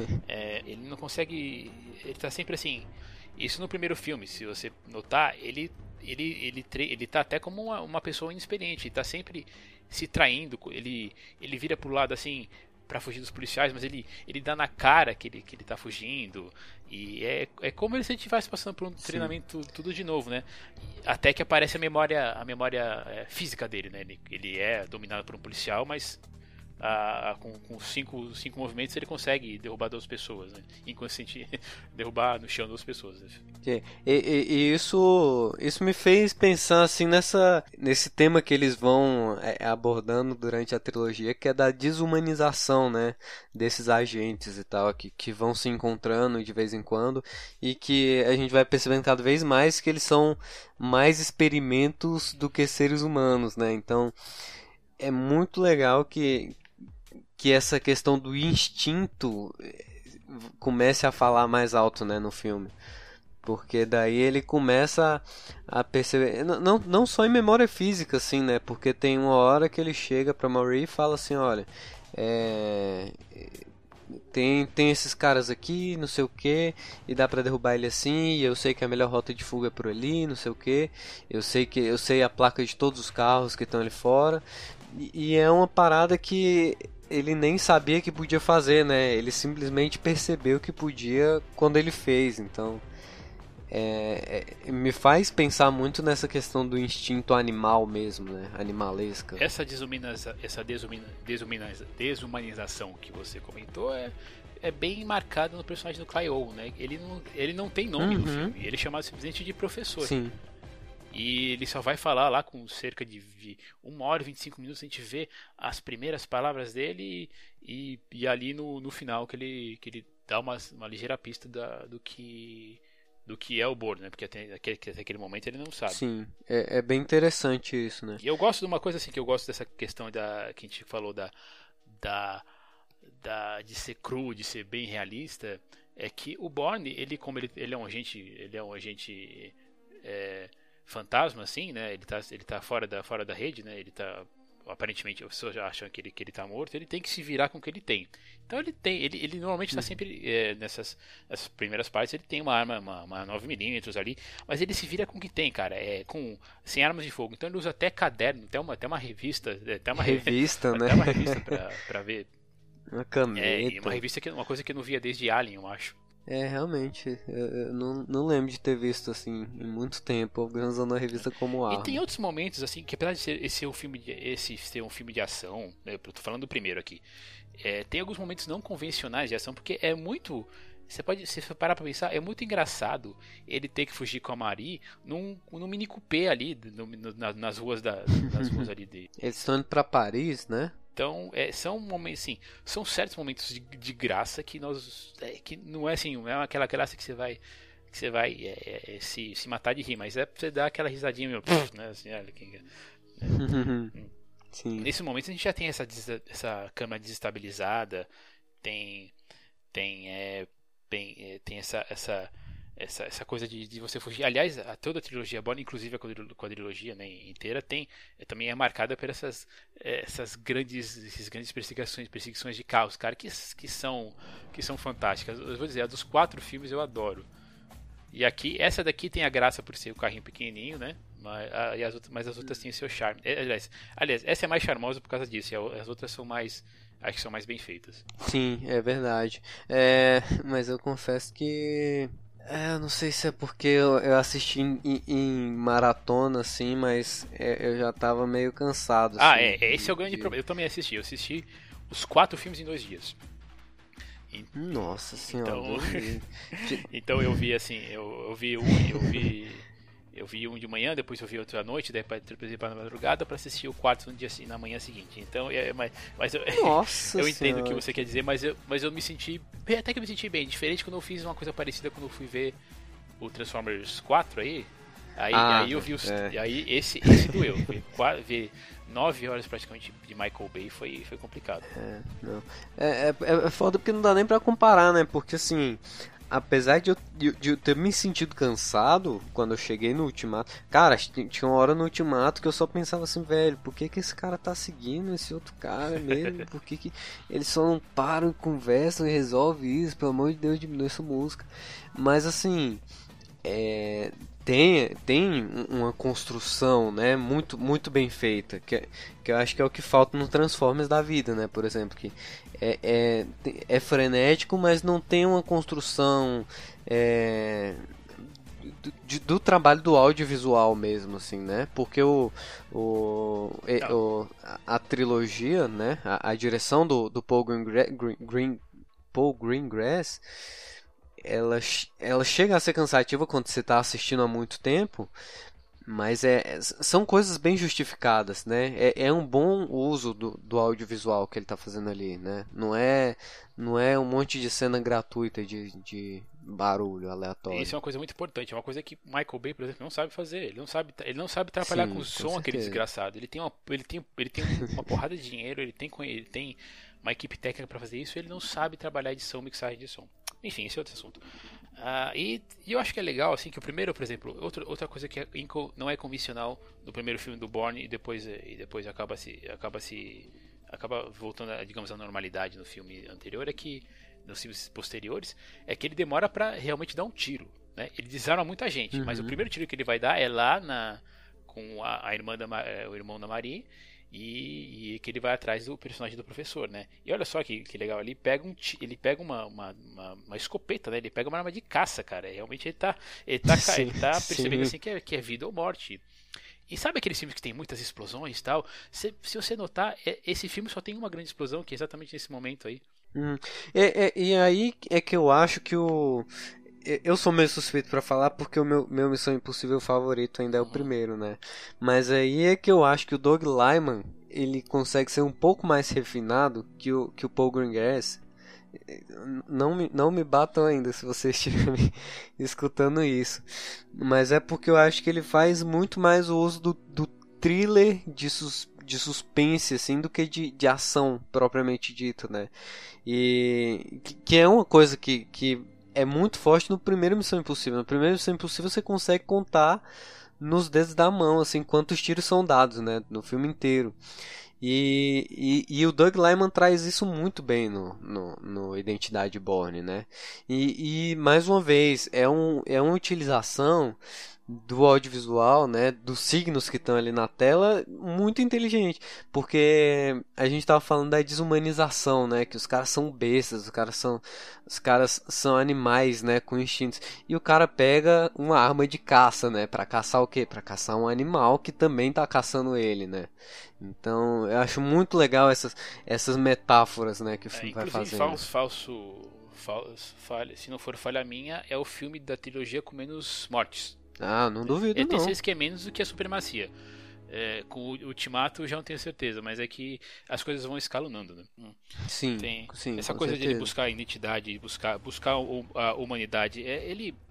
é, ele não consegue, ele tá sempre assim, isso no primeiro filme, se você notar, ele, ele, ele, ele tá até como uma, uma pessoa inexperiente, ele tá sempre se traindo, ele, ele vira pro lado assim, pra fugir dos policiais, mas ele, ele dá na cara que ele, que ele tá fugindo. E é, é como se ele estivesse passando por um Sim. treinamento tudo de novo, né? Até que aparece a memória, a memória é, física dele, né? Ele, ele é dominado por um policial, mas a, a, com, com cinco, cinco movimentos ele consegue derrubar duas pessoas, né? Inconsciente, derrubar no chão duas pessoas. Né? E, e, e isso, isso me fez pensar assim nessa, nesse tema que eles vão é, abordando durante a trilogia, que é da desumanização, né, desses agentes e tal, que, que vão se encontrando de vez em quando, e que a gente vai percebendo cada vez mais que eles são mais experimentos do que seres humanos, né? Então é muito legal que, que essa questão do instinto comece a falar mais alto, né, no filme. Porque daí ele começa a perceber, não, não só em memória física, assim, né? Porque tem uma hora que ele chega pra Marie e fala assim, olha, é, tem, tem esses caras aqui, não sei o que, e dá pra derrubar ele assim, e eu sei que a melhor rota de fuga é por ali, não sei o que, eu sei que eu sei a placa de todos os carros que estão ali fora, e, e é uma parada que ele nem sabia que podia fazer, né? Ele simplesmente percebeu que podia quando ele fez, então... É, é, me faz pensar muito nessa questão do instinto animal mesmo, né? Animalesca. Essa, desumaniza, essa desumina, desumaniza, desumanização que você comentou é, é bem marcada no personagem do Clio, né? Ele não, ele não tem nome uhum. no filme, ele é chamado simplesmente de professor. Sim. E ele só vai falar lá com cerca de uma hora e vinte e cinco minutos, a gente vê as primeiras palavras dele e, e ali no, no final que ele, que ele dá uma, uma ligeira pista da, do que... do que é o Bourne, né? Porque até aquele, até aquele momento ele não sabe. Sim, é, é bem interessante isso, né? E eu gosto de uma coisa assim, que eu gosto dessa questão da, que a gente falou da, da, da de ser cru, de ser bem realista, é que o Bourne, ele como ele, ele é um agente, ele é um agente é, fantasma, assim, né? Ele tá, ele tá fora da, fora da rede, né? Ele tá aparentemente as pessoas já acham que ele, que ele tá morto, ele tem que se virar com o que ele tem. Então ele tem, ele, ele normalmente está sempre é, nessas, nessas primeiras partes, ele tem uma arma, uma, uma nove milímetros ali, mas ele se vira com o que tem, cara, é, com, sem armas de fogo. Então ele usa até caderno, até uma, até uma revista, até uma revista, até né? Até uma revista pra, pra ver. Uma caneta. É, uma revista que uma coisa que eu não via desde Alien, eu acho. É, realmente, eu não, não lembro de ter visto assim em muito tempo alguém usando a revista como arma. E tem outros momentos assim que apesar de ser esse, um filme de, esse ser um filme de ação, né, eu tô falando do primeiro aqui, é, tem alguns momentos não convencionais de ação, porque é muito, você pode, se você parar pra pensar, é muito engraçado ele ter que fugir com a Marie num, num mini coupé ali no, no, nas ruas da, nas ruas ali de. Eles estão indo pra Paris, né? Então, é, são momentos, assim, são certos momentos de, de graça que nós, é, que não é assim, não é aquela graça que você vai, que você vai é, é, se, se matar de rir, mas é pra você dar aquela risadinha meio, né, assim, olha quem é. Sim. Nesse momento a gente já tem essa, essa câmera desestabilizada, tem tem é, bem, é, tem essa essa essa, essa coisa de, de você fugir. Aliás, a, toda a trilogia Bourne, inclusive a quadrilogia, né, inteira, tem é, também é marcada por essas é, essas grandes esses grandes perseguições perseguições de carros, cara, que, que são que são fantásticas. Eu vou dizer, a dos quatro filmes eu adoro. E aqui, essa daqui tem a graça por ser o carrinho pequenininho, né? Mas, a, e as outras, mas as outras têm o seu charme. Aliás, aliás, essa é mais charmosa por causa disso. E as outras são mais, acho que são mais bem feitas. Sim, é verdade. É, mas eu confesso que é, eu não sei se é porque eu, eu assisti em, em maratona, assim, mas é, eu já tava meio cansado. Ah, assim, é, esse é o grande de... problema. Eu também assisti. Eu assisti os quatro filmes em dois dias. E, Nossa senhora. Então, então eu vi assim, eu, eu vi um, eu vi, eu vi um de manhã, depois eu vi outro à noite, daí depois para na madrugada para assistir o quarto no dia na manhã seguinte. Então, é, mas, mas eu, Nossa eu entendo senhora. o que você quer dizer, mas eu, mas eu me senti, até que eu me senti bem, diferente quando eu fiz uma coisa parecida quando eu fui ver o Transformers quatro aí. Aí, ah, aí eu vi os, é. aí esse, esse doeu. Ver, ver nove horas praticamente de Michael Bay foi, foi complicado. É, não. É, é, é foda porque não dá nem pra comparar, né? Porque assim, apesar de eu, de, de eu ter me sentido cansado quando eu cheguei no Ultimato, cara, tinha uma hora no Ultimato que eu só pensava assim, velho, por que que esse cara tá seguindo esse outro cara mesmo? Por que que eles só não param e conversam e resolvem isso? Pelo amor de Deus, diminui essa música. Mas assim, é, tem, tem uma construção, né, muito, muito bem feita, que, que eu acho que é o que falta no Transformers da vida, né, por exemplo, que é, é, é frenético, mas não tem uma construção é, do, do trabalho do audiovisual mesmo, assim, né, porque o, o, o a, a trilogia, né, a, a direção do, do Paul Greengrass, Green, Green, Paul Greengrass ela, ela chega a ser cansativa quando você está assistindo há muito tempo, mas é, são coisas bem justificadas, né? É, é um bom uso do, do audiovisual que ele está fazendo ali, né? Não é, não é um monte de cena gratuita de, de barulho aleatório. Isso é uma coisa muito importante, é uma coisa que Michael Bay, por exemplo, não sabe fazer. Ele não sabe, ele não sabe trabalhar Sim, com o som, com aquele desgraçado. Ele tem uma, ele tem, ele tem uma porrada de dinheiro, ele tem, ele tem uma equipe técnica para fazer isso, ele não sabe trabalhar edição, mixagem de som. Enfim, esse é outro assunto. Uh, e, e eu acho que é legal, assim, que o primeiro, por exemplo, outra, outra coisa que é inco, não é convencional do primeiro filme do Bourne e depois, e depois acaba se, acaba se, acaba voltando, a, digamos, à normalidade no filme anterior, é que, nos filmes posteriores, é que ele demora pra realmente dar um tiro, né? Ele desarma muita gente, uhum. mas o primeiro tiro que ele vai dar é lá na, com a, a irmã da, o irmão da Marie, E, e que ele vai atrás do personagem do professor, né? E olha só que, que legal, ele pega, um, ele pega uma, uma, uma, uma escopeta, né? Ele pega uma arma de caça, cara. Realmente ele tá, ele tá, sim, ele tá percebendo assim que é, que é vida ou morte. E sabe aqueles filmes que tem muitas explosões e tal? Se, se você notar, é, esse filme só tem uma grande explosão, que é exatamente nesse momento aí. Hum. É, é, e aí é que eu acho que o... Eu sou meio suspeito pra falar porque o meu, meu Missão Impossível favorito ainda é o uhum. primeiro, né? Mas aí é que eu acho que o Doug Liman, ele consegue ser um pouco mais refinado que o, que o Paul Greengrass. Não me, não me batam ainda se vocês estiverem escutando isso. Mas é porque eu acho que ele faz muito mais o uso do, do thriller de, sus, de suspense, assim, do que de, de ação propriamente dito, né? E que, que é uma coisa que... que é muito forte no primeiro Missão Impossível. No primeiro Missão Impossível você consegue contar nos dedos da mão, assim, quantos tiros são dados, né? No filme inteiro. E, e, e o Doug Liman traz isso muito bem no, no, no Identidade Bourne, né? E, e, mais uma vez, é, um, é uma utilização do audiovisual, né, dos signos que estão ali na tela, muito inteligente, porque a gente estava falando da desumanização, né, que os caras são bestas, os caras são, os caras são animais, né, com instintos, e o cara pega uma arma de caça, né, para caçar o quê? Para caçar um animal que também tá caçando ele, né. Então, eu acho muito legal essas, essas metáforas, né, que o filme é, vai fazendo. Falso, falso, falso, falha, se não for falha minha, é o filme da trilogia com menos mortes. Ah, não duvido, é, não. Tem certeza que é menos do que a Supremacia. É, com o Ultimato eu já não tenho certeza, mas é que as coisas vão escalonando, né? Sim, tem sim, essa com coisa certeza. de ele buscar a identidade, buscar, buscar a humanidade. É, ele,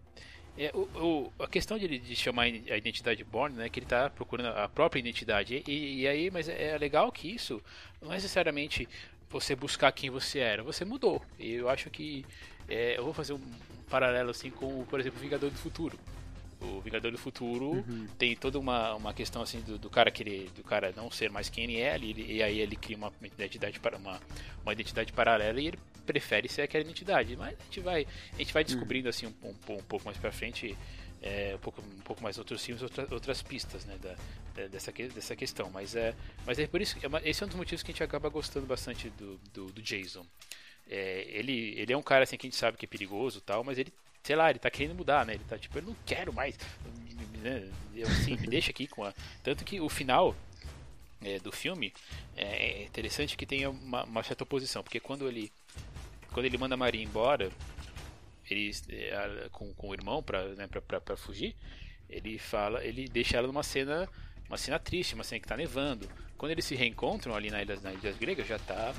É, o, o, a questão de, de chamar a identidade Bourne, né, que ele está procurando a própria identidade. E, e aí, mas é legal que isso não é necessariamente você buscar quem você era, você mudou. E eu acho que é, eu vou fazer um, um paralelo assim com, por exemplo, o Vingador do Futuro. O Vingador do Futuro uhum. tem toda uma, uma questão assim do, do cara querer, do cara não ser mais quem ele é, ele, e aí ele cria uma identidade para uma, uma identidade paralela e ele prefere ser aquela identidade. Mas a gente vai, a gente vai descobrindo assim um, um, um pouco mais para frente, é, um pouco, um pouco mais outros filmes, outra, outras pistas, né, da, dessa, dessa questão. Mas é, mas é por isso, esse é um dos motivos que a gente acaba gostando bastante do, do, do Jason. É, ele, ele é um cara assim que a gente sabe que é perigoso e tal, mas ele, sei lá, ele tá querendo mudar, né? Ele tá tipo, eu não quero mais, né? Assim, me deixa aqui com a... Tanto que o final é, do filme é interessante que tenha uma, uma certa oposição, porque quando ele quando ele manda a Maria embora, ele, é, com, com o irmão pra, né, pra, pra, pra fugir, ele fala, ele deixa ela numa cena, uma cena triste, uma cena que tá nevando. Quando eles se reencontram ali na Ilha, na Ilha Grega, já tá...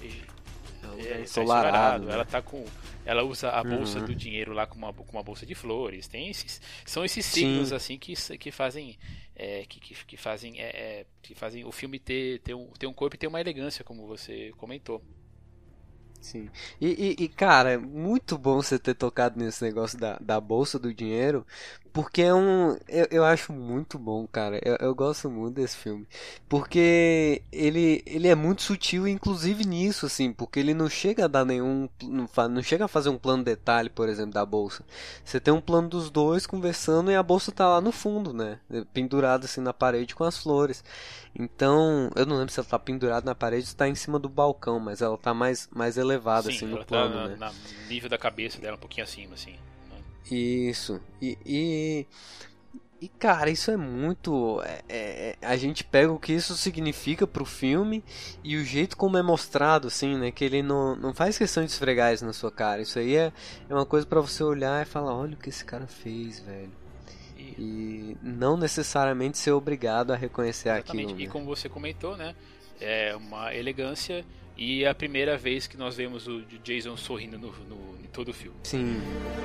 É, ensolarado, né? Ela tá com, ela usa a bolsa uhum. do dinheiro lá com uma, com uma bolsa de flores. Tem esses, são esses signos Sim. assim que, que fazem, é, que, que, que fazem, é, que fazem o filme ter, ter, um, ter um corpo e ter uma elegância, como você comentou. Sim. E, e, e, cara, muito bom você ter tocado nesse negócio da, da bolsa do dinheiro, porque é um... Eu, eu acho muito bom, cara. Eu, eu gosto muito desse filme. Porque ele, ele é muito sutil, inclusive nisso, assim, porque ele não chega a dar nenhum... Não, não chega a fazer um plano detalhe, por exemplo, da bolsa. Você tem um plano dos dois conversando e a bolsa tá lá no fundo, né? Pendurada, assim, na parede com as flores. Então, eu não lembro se ela tá pendurada na parede ou se tá em cima do balcão, mas ela tá mais, mais elevada, Sim, assim, no ela plano, tá né? na, no nível da cabeça dela, um pouquinho acima, assim. Isso. E, e, e cara, isso é muito... É, é, a gente pega o que isso significa pro filme e o jeito como é mostrado, assim, né? Que ele não, não faz questão de esfregar isso na sua cara. Isso aí é, é uma coisa pra você olhar e falar, olha o que esse cara fez, velho. E não necessariamente ser obrigado a reconhecer Exatamente. aquilo. Né? E como você comentou, né? É uma elegância e é a primeira vez que nós vemos o Jason sorrindo no, no, em todo o filme. Sim.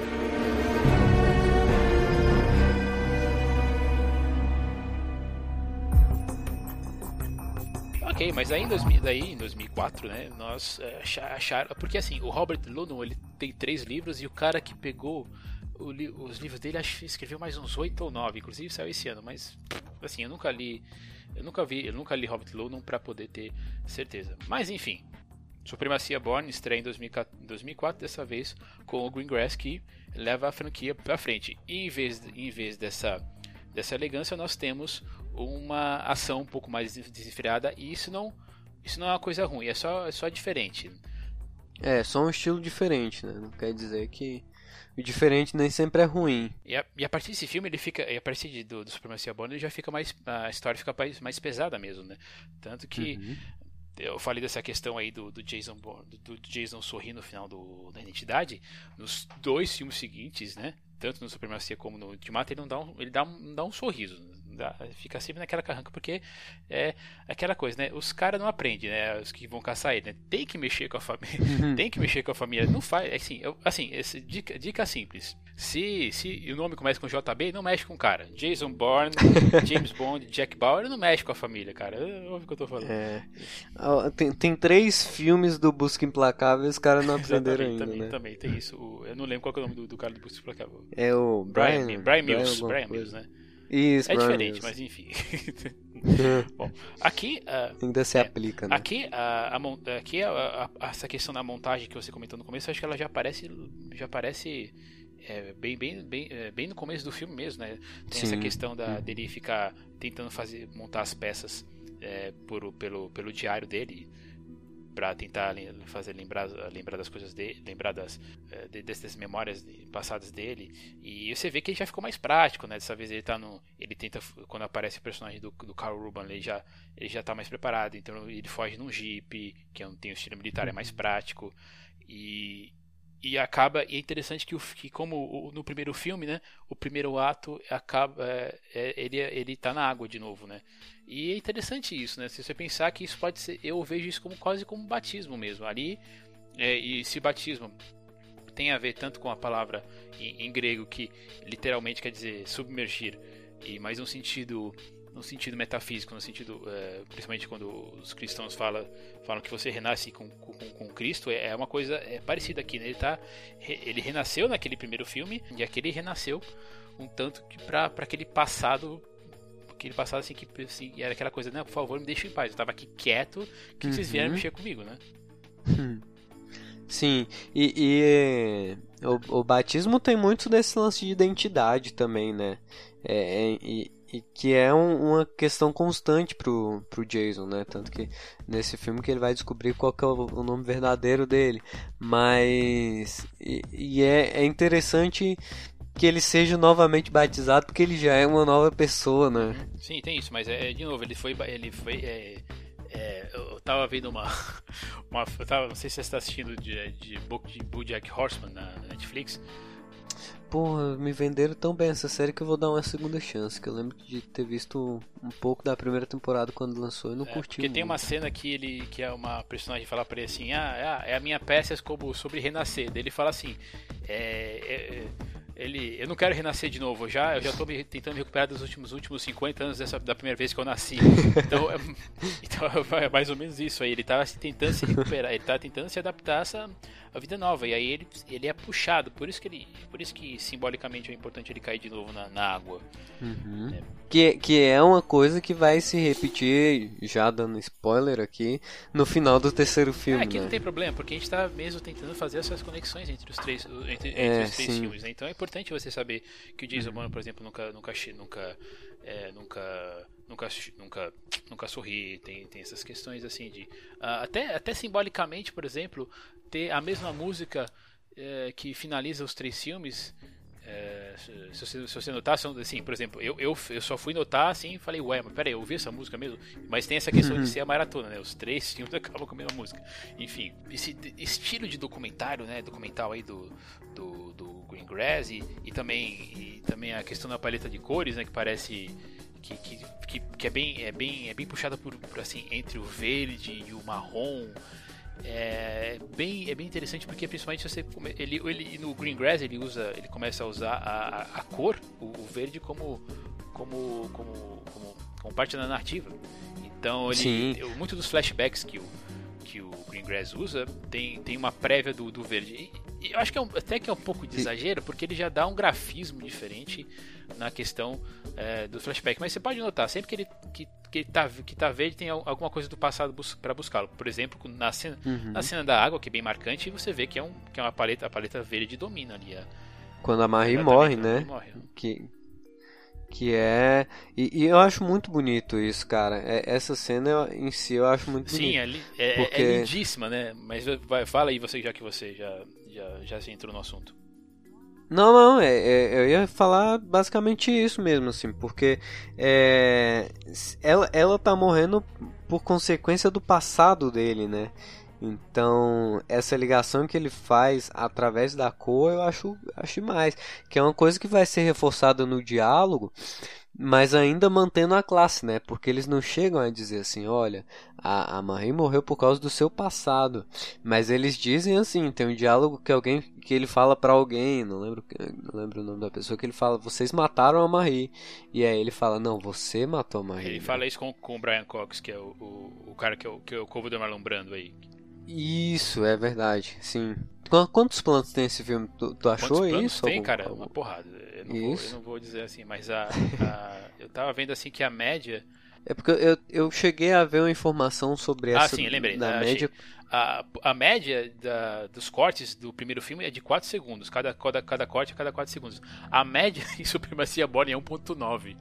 Ok, mas aí em, dois mil, daí, em dois mil e quatro, né, nós é, acharam... Porque assim, o Robert Ludlum, ele tem três livros e o cara que pegou o, os livros dele, acho que escreveu mais uns oito ou nove, inclusive saiu esse ano, mas assim, eu nunca li... Eu nunca vi, eu nunca li Robert Ludlum para poder ter certeza. Mas enfim, Supremacia Bourne estreia em dois mil e quatro, dessa vez com o Greengrass, que leva a franquia para frente. E em vez, em vez dessa, dessa elegância, nós temos uma ação um pouco mais desenfreada, e isso não, isso não é uma coisa ruim, é só, é só diferente. É, só um estilo diferente, né? Não quer dizer que o diferente nem sempre é ruim. E a, e a partir desse filme, ele fica, e a partir de, do, do Supremacia Bourne, ele já fica mais, a história fica mais, mais pesada mesmo, né? Tanto que uhum. eu falei dessa questão aí do, do Jason do, do Jason sorrir no final do, da identidade. Nos dois filmes seguintes, né? Tanto no Supremacia como no Ultimato, ele não dá um, ele dá um, dá um sorriso. Dá, fica sempre naquela carranca, porque é aquela coisa, né? Os caras não aprendem, né? Os que vão caçar ele, né? Tem que mexer com a família. Tem que mexer com a família. Não faz. Assim, eu, assim esse, dica, dica simples. Se, se o nome começa com J B, não mexe com o cara. Jason Bourne, James Bond, Jack Bauer, não mexe com a família, cara. Ouve o que eu tô falando. É. Tem, tem três filmes do Busca Implacável e os caras não aprenderam ainda, também, né? Também tem isso. Eu não lembro qual é o nome do, do cara do Busca Implacável. É o Brian, Brian, Brian Mills. Brian, Brian Mills, né? Isso, é Brian diferente, Mills. mas enfim. Bom, aqui uh, ainda se é, aplica, né? Aqui, a, a, aqui a, a, essa questão da montagem que você comentou no começo, acho que ela já aparece, já aparece é, bem, bem, bem, é, bem no começo do filme mesmo, né? Tem Sim. essa questão da, dele ficar tentando fazer, montar as peças é, por, pelo, pelo diário dele, para tentar fazer lembrar, lembrar das coisas dele, lembrar das, de, dessas memórias passadas dele, e você vê que ele já ficou mais prático, né? Dessa vez ele tá no, ele tenta, quando aparece o personagem do, do Carl Urban, ele já, ele já tá mais preparado, então ele foge num jeep, que é um, tem um estilo militar, é mais prático, e E acaba, e é interessante que, o, que como o, no primeiro filme, né, o primeiro ato acaba, é, é, ele, ele tá na água de novo, né? E é interessante isso, né? Se você pensar que isso pode ser, eu vejo isso como quase como batismo mesmo. Ali, é, e se batismo tem a ver tanto com a palavra em, em grego, que literalmente quer dizer submergir, e mais um sentido, no sentido metafísico, no sentido, é, principalmente quando os cristãos falam, falam que você renasce com, com, com Cristo, é uma coisa é, parecida aqui, né? Ele, tá, ele renasceu naquele primeiro filme, e aqui ele renasceu um tanto que para aquele passado, aquele passado assim, que assim, era aquela coisa, não, por favor, me deixa em paz, eu tava aqui quieto, que uhum. vocês vieram mexer comigo, né? Hum. Sim, e, e o, o batismo tem muito desse lance de identidade também, né? É, e, e que é um, uma questão constante pro, pro Jason, né? Tanto que nesse filme que ele vai descobrir qual que é o, o nome verdadeiro dele. Mas e, e é, é interessante que ele seja novamente batizado, porque ele já é uma nova pessoa, né? Sim, tem isso, mas é, de novo, ele foi, ele foi é, é, eu tava vendo uma, uma eu tava, não sei se você está assistindo de, de, de BoJack Horseman na, na Netflix. Porra, me venderam tão bem essa série que eu vou dar uma segunda chance, que eu lembro de ter visto um pouco da primeira temporada quando lançou e não é, curti porque muito. Tem uma cena que ele, que é uma personagem fala pra ele assim, ah, é a minha peça como sobre renascer. Daí ele fala assim, é, é, ele, eu não quero renascer de novo, já, eu já tô me tentando me recuperar dos últimos, últimos cinquenta anos dessa, da primeira vez que eu nasci. Então é, então é mais ou menos isso aí, ele tava tentando se recuperar, ele tava tentando se adaptar a essa a vida nova, e aí ele, ele é puxado, por isso que ele, por isso que simbolicamente é importante ele cair de novo na, na água. Uhum. É. Que, que é uma coisa que vai se repetir, já dando spoiler aqui, no final do terceiro filme. É, aqui né? Não tem problema, porque a gente tá mesmo tentando fazer essas conexões entre os três, entre, entre é, os três sim. filmes, né? Então é importante você saber que o Jason Bourne, por exemplo, nunca nunca nunca é, nunca nunca nunca nunca sorri, tem, tem essas questões assim de uh, até até simbolicamente, por exemplo, ter a mesma música uh, que finaliza os três filmes. É, se, você, se você notar, são, assim, por exemplo, eu, eu, eu só fui notar assim e falei, ué, mas peraí, eu ouvi essa música mesmo? Mas tem essa questão uhum. de ser a maratona, né? Os três filmes acabam com a mesma música. Enfim, esse estilo de documentário, né? Documental aí do, do, do Greengrass e, e, também, e também a questão da paleta de cores, né? Que parece que, que, que, que é, bem, é, bem, é bem puxada por, por assim, entre o verde e o marrom. É bem, é bem interessante porque principalmente você ele, ele no Greengrass ele usa ele começa a usar a, a, a cor o, o verde como como, como como como parte da narrativa. Então ele muito dos flashbacks que o que o Greengrass usa tem, tem uma prévia do, do verde e, e eu acho que é um, até que é um pouco de exagero porque ele já dá um grafismo diferente na questão é, do flashback, mas você pode notar sempre que ele que, que, tá, que tá verde tem alguma coisa do passado bus, para buscá-lo. Por exemplo, na cena, uhum. na cena da água, que é bem marcante, você vê que é, um, que é uma paleta, a paleta verde domina ali. A, quando a Marie morre, né? Morre. Que, que é... E, e eu acho muito bonito isso, cara. É, essa cena em si eu acho muito bonita. Sim, é, li, é, porque... é lindíssima, né? Mas vai, fala aí você, já que você já, já, já se entrou no assunto. Não, não, é, é, eu ia falar basicamente isso mesmo, assim, porque é, ela, ela tá morrendo por consequência do passado dele, né? Então, essa ligação que ele faz através da cor, eu acho, acho demais. Que é uma coisa que vai ser reforçada no diálogo, mas ainda mantendo a classe, né? Porque eles não chegam a dizer assim, olha, a, a Marie morreu por causa do seu passado. Mas eles dizem assim, tem um diálogo que alguém que ele fala pra alguém, não lembro, não lembro o nome da pessoa, que ele fala, vocês mataram a Marie. E aí ele fala, não, você matou a Marie. Ele né? fala isso com, com o Brian Cox, que é o, o, o cara que é o, que é o covo do Marlon Brando aí. Isso, é verdade, sim. Quantos planos tem esse filme? Tu, tu achou Quantos isso? Tem, algum, cara, algum... uma porrada. Eu não, vou, eu não vou dizer assim, mas a, a, eu tava vendo assim que a média... É porque eu, eu cheguei a ver uma informação sobre essa... Ah, sim, lembrei. Da a, média... a, a média da, dos cortes do primeiro filme é de quatro segundos. Cada, cada, cada corte é cada quatro segundos. A média em Supremacia Born é um ponto nove.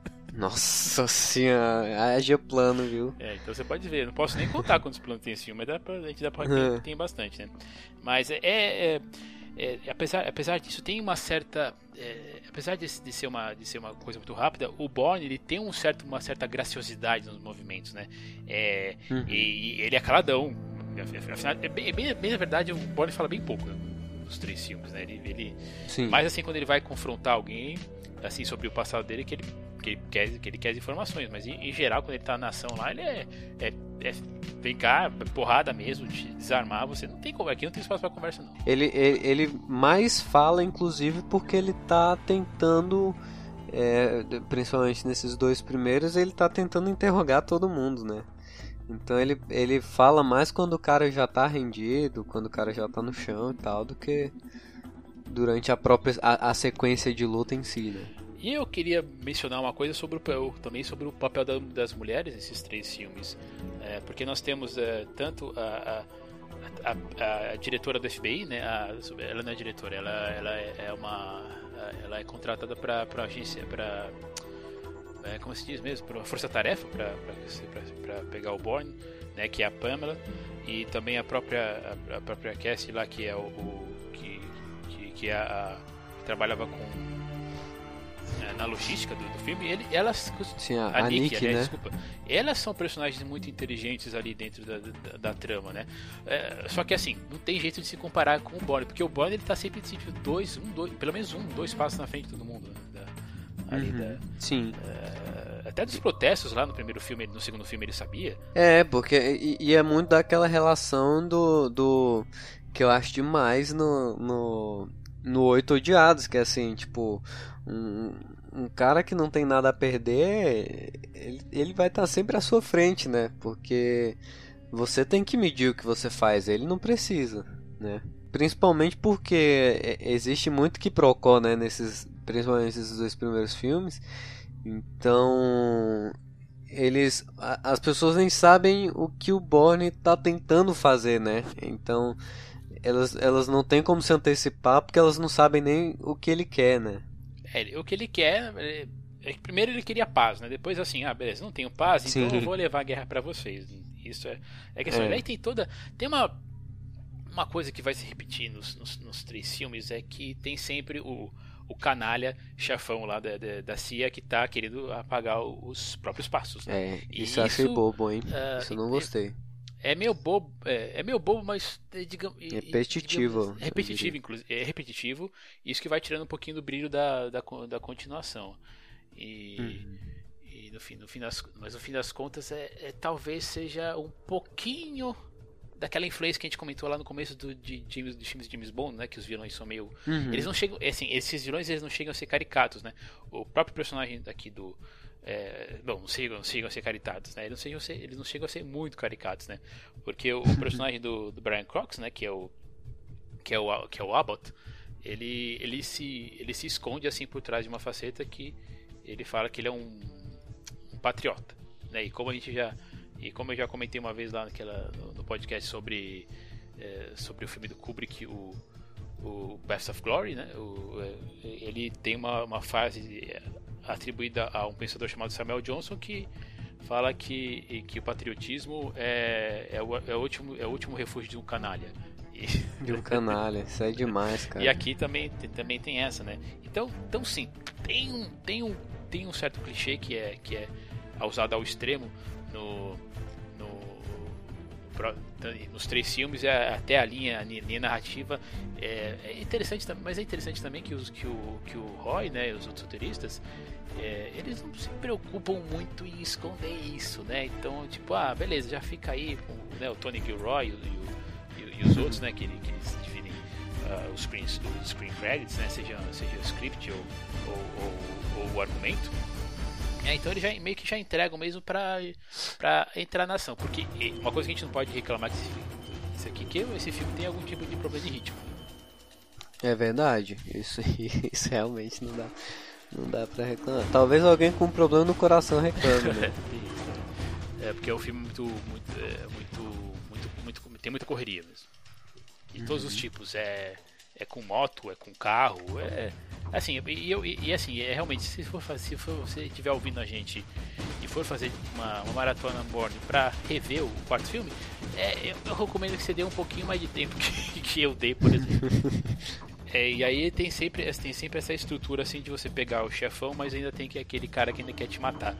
Nossa senhora, haja plano, viu? É, então você pode ver, eu não posso nem contar quantos planos tem esse filme, mas dá pra, a gente dá pra ver que tem bastante, né? Mas é, é, é, é apesar, apesar disso, tem uma certa, é, apesar de, de, ser uma, de ser uma coisa muito rápida, o Bourne, ele tem um certo, uma certa graciosidade nos movimentos, né? É, uhum. e, e ele é caladão, afinal, é bem, bem, bem na verdade, o Bourne fala bem pouco, né, nos três filmes, né? Ele, ele, Sim. Mas assim, quando ele vai confrontar alguém, assim, sobre o passado dele, que ele que ele quer, que ele quer as informações, mas em, em geral, quando ele tá na ação lá, ele é, é, é, vem cá, porrada mesmo, te desarmar, você não tem como, aqui não tem espaço pra conversa não. Ele, ele, ele mais fala, inclusive, porque ele tá tentando, é, principalmente nesses dois primeiros, ele tá tentando interrogar todo mundo, né? Então ele, ele fala mais quando o cara já tá rendido, quando o cara já tá no chão e tal, do que durante a própria a, a sequência de luta em si, né? E eu queria mencionar uma coisa sobre o, também sobre o papel da, das mulheres nesses três filmes. É, porque nós temos é, tanto a, a, a, a diretora do F B I, né? A, ela não é diretora, ela, ela é uma. Ela é contratada para a agência, para. É, como se diz mesmo? Para força-tarefa, para pegar o Bourne, né? Que é a Pamela. E também a própria, a, a própria Cassie lá, que é o. o que, que, que é a, que trabalhava com. Na logística do, do filme, ele, elas, Sim, a, a, a Nick, Nick, aliás, né? desculpa, elas são personagens muito inteligentes ali dentro da, da, da trama, né? É, só que assim, não tem jeito de se comparar com o Bourne, porque o Bourne ele tá sempre tipo, dois, um, dois, pelo menos um, dois passos na frente de todo mundo, né? Da, ali uhum. da, Sim. É, até dos protestos lá no primeiro filme, no segundo filme ele sabia. É, porque e, e é muito daquela relação do, do que eu acho demais no no, no Oito Odiados, que é assim, tipo um, um cara que não tem nada a perder, ele, ele vai estar sempre à sua frente, né? Porque você tem que medir o que você faz, ele não precisa, né? Principalmente porque existe muito quiprocó, né? Nesses, principalmente nesses dois primeiros filmes. Então, eles, as pessoas nem sabem o que o Bourne está tentando fazer, né? Então, elas, elas não têm como se antecipar porque elas não sabem nem o que ele quer, né? É, o que ele quer é, é, primeiro ele queria paz, né? Depois assim, ah, beleza, não tenho paz, então Sim. eu vou levar a guerra pra vocês. Isso é, é questão. É. Aí tem toda, tem uma uma coisa que vai se repetir nos, nos, nos três filmes é que tem sempre o, o canalha chefão lá da, da, da C I A que tá querendo apagar os próprios passos. Né? É, isso eu achei bobo, hein? Uh, isso eu não gostei. É meio bobo, é, é meio bobo, mas digamos, repetitivo. Digamos, repetitivo, inclusive, é repetitivo. Isso que vai tirando um pouquinho do brilho da, da, da continuação. E, uhum. e no fim, no fim das, mas no fim das contas é, é talvez seja um pouquinho daquela influência que a gente comentou lá no começo do de James, dos filmes de James Bond, né, que os vilões são meio, uhum. eles não chegam, assim, esses vilões eles não chegam a ser caricatos, né? O próprio personagem daqui do É, bom, não chegam, não chegam a ser caricatos, né? Eles não chegam a ser, eles não chegam a ser muito caricatos, né? Porque o, o personagem do, do Brian Cox, né? Que é o que é o que é o Abbott, ele ele se ele se esconde assim por trás de uma faceta que ele fala que ele é um, um patriota, né? E como a gente já e como eu já comentei uma vez lá naquela no, no podcast sobre é, sobre o filme do Kubrick, o o Best of Glory, né? O, ele tem uma, uma fase atribuída a um pensador chamado Samuel Johnson que fala que, que o patriotismo é, é, o, é, o último, é o último refúgio de um canalha. E... De um canalha, isso é demais, cara. E aqui também, também tem essa, né? Então, então sim, tem um, tem, um, tem um certo clichê que é, que é usado ao extremo no, no, nos três filmes, até a linha, a linha narrativa é, é interessante, mas é interessante também que, os, que, o, que o Roy, né, e os outros roteiristas, é, eles não se preocupam muito em esconder isso, né? Então, tipo, ah, beleza, já fica aí com, né, o Tony Gilroy e, e, e, e os outros, né, que, que eles dividem uh, os, screen, os screen credits, né, seja, seja o script ou, ou, ou, ou o argumento. É, então eles já, meio que já entregam mesmo pra, pra entrar na ação. Porque uma coisa que a gente não pode reclamar desse filme, isso aqui, que esse filme tem algum tipo de problema de ritmo. É verdade, isso, isso realmente não dá, não dá pra reclamar. Talvez alguém com um problema no coração reclame, né? É, porque é um filme muito, muito, é, muito, muito, muito, tem muita correria mesmo. De todos uhum. os tipos, é, é com moto, é com carro, é... Assim, e, eu, e, e assim, é realmente, se for, se for você estiver ouvindo a gente e for fazer uma, uma maratona Bourne pra rever o quarto filme, é, eu, eu recomendo que você dê um pouquinho mais de tempo que, que eu dei, por exemplo. É, e aí tem sempre, tem sempre essa estrutura assim de você pegar o chefão, mas ainda tem que aquele cara que ainda quer te matar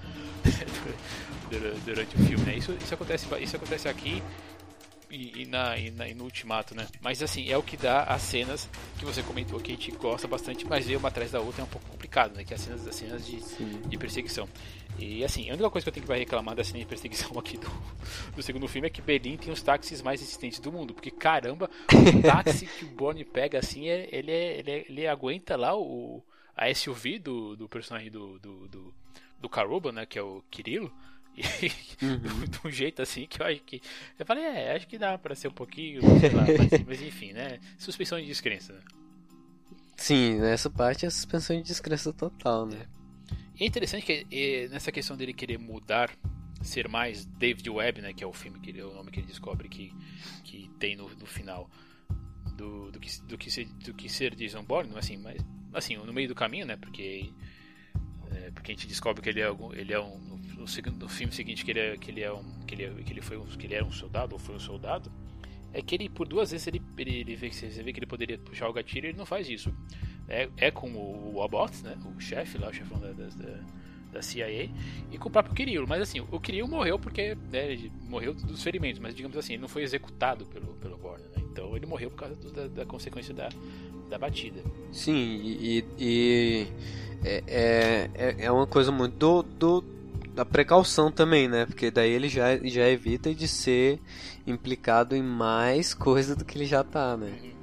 durante o filme, né? Isso, isso, acontece, isso acontece aqui. E, e, na, e, na, e no Ultimato, né? Mas assim, é o que dá as cenas que você comentou que a gente gosta bastante, mas ver uma atrás da outra é um pouco complicado. complicado, né? Que é as cenas, as cenas de, de perseguição. E assim, a única coisa que eu tenho que reclamar da cena de perseguição aqui do, do segundo filme é que Berlim tem os táxis mais resistentes do mundo. Porque caramba, o táxi que o Bourne pega assim, é, ele, é, ele, é, ele aguenta lá o, a S U V do, do personagem do, do, do, do Karuba, né? Que é o Kirilo. E uhum. de um jeito assim que eu acho que. Eu falei, é, acho que dá pra ser um pouquinho, sei lá, mas, mas enfim, né? Suspensão de descrença. Né? Sim, nessa parte é suspensão de descrença total, né? É. E é interessante que é, nessa questão dele querer mudar, ser mais David Webb, né? Que é o filme, que ele, o nome que ele descobre que, que tem no, no final do, do, que, do, que ser, do que ser Jason Bourne, assim, mas assim, no meio do caminho, né? Porque. É, porque a gente descobre que ele é, algum, ele é um no, no, no filme seguinte que ele é, que ele é um que ele, é, que ele foi um, que ele era um soldado ou foi um soldado, é que ele por duas vezes ele, ele, ele vê que você vê que ele poderia puxar o gatilho e ele não faz isso. É, é com o, o Abbott, né, o chefe lá, o chefão da, da, da C I A, e com o próprio Kirill. Mas assim, o Kirill morreu porque né, ele morreu dos ferimentos, mas digamos assim, ele não foi executado pelo pelo Bourne, né? Então ele morreu por causa do, da, da consequência da da batida. Sim, e, e é, é, é uma coisa muito do, do, da precaução também, né? Porque daí ele já, já evita de ser implicado em mais coisa do que ele já tá, né? Uhum.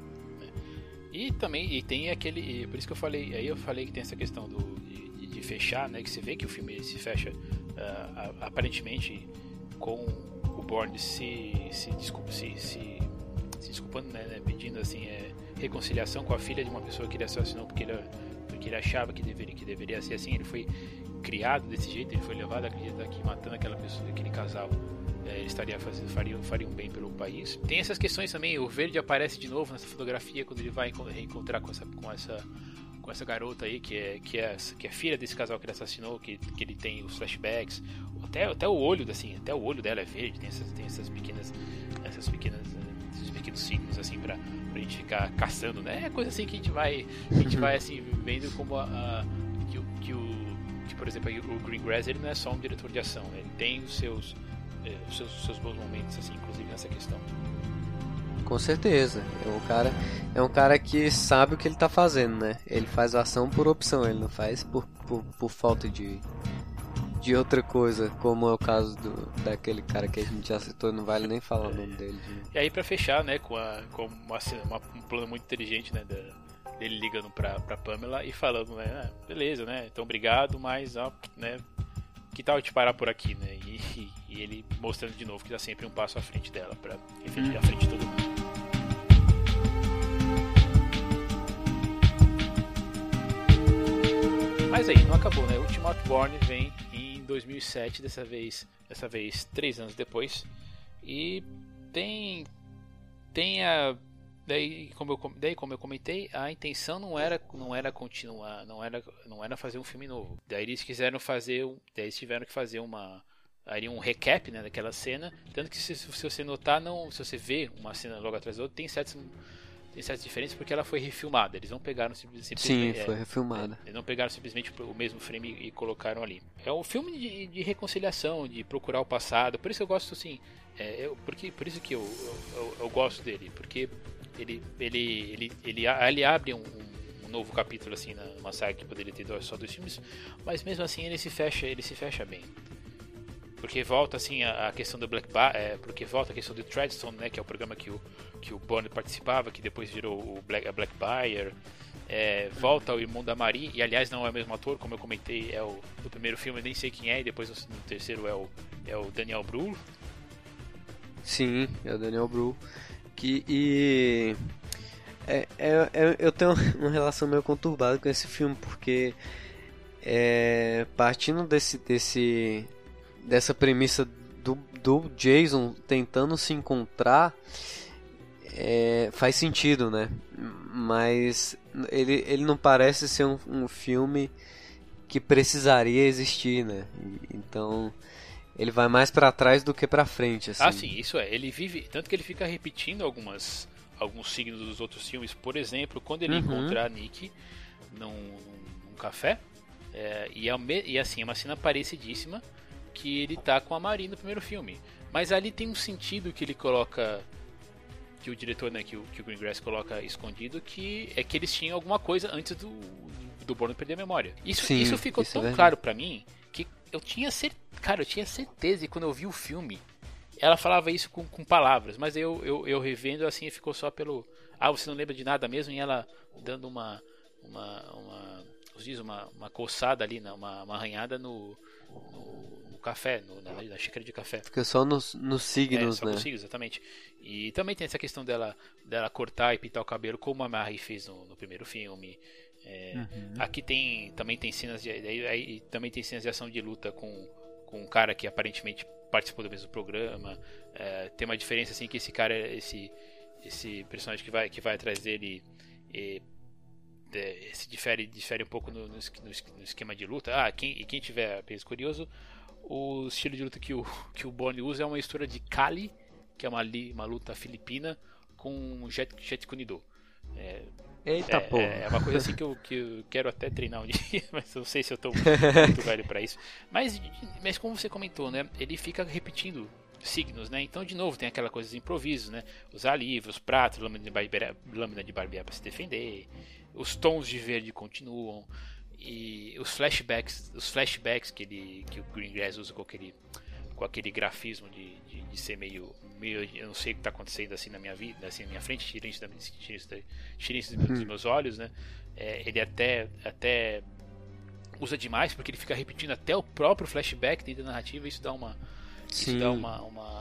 E também e tem aquele, e por isso que eu falei, aí eu falei que tem essa questão do, de, de fechar, né? Que você vê que o filme se fecha uh, aparentemente com o Bourne se se desculpa se, se, se desculpando, né? Pedindo assim é, reconciliação com a filha de uma pessoa que ele assassinou porque ele, porque ele achava que deveria, que deveria ser assim. Ele foi criado desse jeito, ele foi levado a acreditar que matando aquela pessoa, aquele casal, é, ele estaria fazendo, faria, faria um bem pelo país. Tem essas questões também, o Verde aparece de novo nessa fotografia quando ele vai reencontrar com essa, com essa, com essa garota aí, que é, que, é, que é filha desse casal que ele assassinou, que, que ele tem os flashbacks, até, até o olho, assim, até o olho dela é verde, tem essas, tem essas pequenas, essas pequenas, esses pequenos signos assim pra pra gente ficar caçando, né? É coisa assim que a gente vai, a gente vai assim vendo como a, a que, que o que, por exemplo, o Greengrass ele não é só um diretor de ação, né? Ele tem os seus, é, os seus os seus bons momentos assim, inclusive nessa questão. Com certeza, é um cara é um cara que sabe o que ele tá fazendo, né? Ele faz ação por opção, ele não faz por, por, por falta de de outra coisa, como é o caso do, daquele cara que a gente já citou, não vale nem falar o nome dele. Né? E aí pra fechar, né, com, a, com uma, uma, um plano muito inteligente, né, da, dele ligando pra, pra Pamela e falando, né, ah, beleza, né, então obrigado, mas, ó, né, que tal eu te parar por aqui, né, e, e, e ele mostrando de novo que dá sempre um passo à frente dela, pra, enfim, à frente de todo mundo. Mas aí, não acabou, né, Ultimate Bourne vem em dois mil e sete, dessa vez, dessa vez três anos depois, e tem tem a daí como eu daí como eu comentei, a intenção não era não era continuar, não era não era fazer um filme novo. Daí eles quiseram fazer, daí eles tiveram que fazer uma aí um recap, né, daquela cena, tanto que se, se você notar, não, se você vê uma cena logo atrás da outra, tem certos tem certas diferenças porque ela foi refilmada. Eles não pegaram simplesmente. Sim, foi refilmada. É, eles não pegaram simplesmente o mesmo frame e, e colocaram ali. É um filme de, de reconciliação, de procurar o passado. Por isso eu gosto assim. É, eu, porque, por isso que eu, eu, eu, eu gosto dele. Porque ele, ele, ele, ele, ele abre um, um novo capítulo assim numa saga que poderia ter só dois filmes. Mas mesmo assim ele se fecha, ele se fecha bem. Porque volta assim a, a questão do Black Bar, é, porque volta a questão do Treadstone, né, que é o programa que o que o Bourne participava, que depois virou o Black, a Black Buyer. É, volta o irmão da Marie, e aliás não é o mesmo ator, como eu comentei, é o do primeiro filme, eu nem sei quem é, e depois no, no terceiro é o é o Daniel Brühl. Sim, é o Daniel Brühl. Que e é, é, é, eu tenho uma relação meio conturbada com esse filme, porque é, partindo desse desse dessa premissa do, do Jason tentando se encontrar, é, faz sentido, né? Mas ele, ele não parece ser um, um filme que precisaria existir, né? Então ele vai mais pra trás do que pra frente, assim. Ah, sim, isso é. Ele vive, tanto que ele fica repetindo algumas alguns signos dos outros filmes. Por exemplo, quando ele uhum. encontra a Nick num, num café, é, e, é, e assim, é uma cena parecidíssima que ele tá com a Marie no primeiro filme. Mas ali tem um sentido que ele coloca que o diretor, né, que o, que o Greengrass coloca escondido, que é que eles tinham alguma coisa antes do, do Bourne perder a memória. Isso, Sim, isso ficou isso tão é claro pra mim que eu tinha certeza, cara, eu tinha certeza, e quando eu vi o filme, ela falava isso com, com palavras, mas eu, eu, eu revendo assim, ficou só pelo, ah, você não lembra de nada mesmo, e ela dando uma, uma, uma, diz, uma, uma coçada ali, né, uma, uma arranhada no, no café, no, na, na xícara de café. Fica só nos, nos signos, é, só né? Nos signos, exatamente. E também tem essa questão dela, dela cortar e pintar o cabelo, como a Marie fez no, no primeiro filme. É, uhum. Aqui tem, também tem cenas de, aí, aí, também tem cenas de ação de luta com, com um cara que aparentemente participou do mesmo programa. É, tem uma diferença assim que esse cara, esse, esse personagem que vai, que vai atrás dele, é, é, se difere, difere um pouco no, no, no esquema de luta. Ah, quem, quem tiver apenas curioso, o estilo de luta que o, que o Bourne usa é uma mistura de Kali, que é uma, uma luta filipina, com Jet, Jet Kune Do. É, Eita é, porra. É uma coisa assim que eu, que eu quero até treinar um dia, mas eu não sei se eu tô muito velho pra isso. Mas, mas como você comentou, né? Ele fica repetindo signos, né? Então, de novo, tem aquela coisa dos improvisos, né? Usar livros, pratos, lâmina de barbear, lâmina de barbear pra se defender. Os tons de verde continuam. E os flashbacks, os flashbacks que, ele, que o Greengrass usa com aquele, com aquele grafismo de, de, de ser meio, meio. Eu não sei o que está acontecendo assim na minha vida, assim na minha frente, tirem isso, da, tirem isso, da, tirem isso dos meus olhos, né? É, ele até, até usa demais porque ele fica repetindo até o próprio flashback dentro da narrativa. Isso dá uma. Sim. Isso dá uma. uma,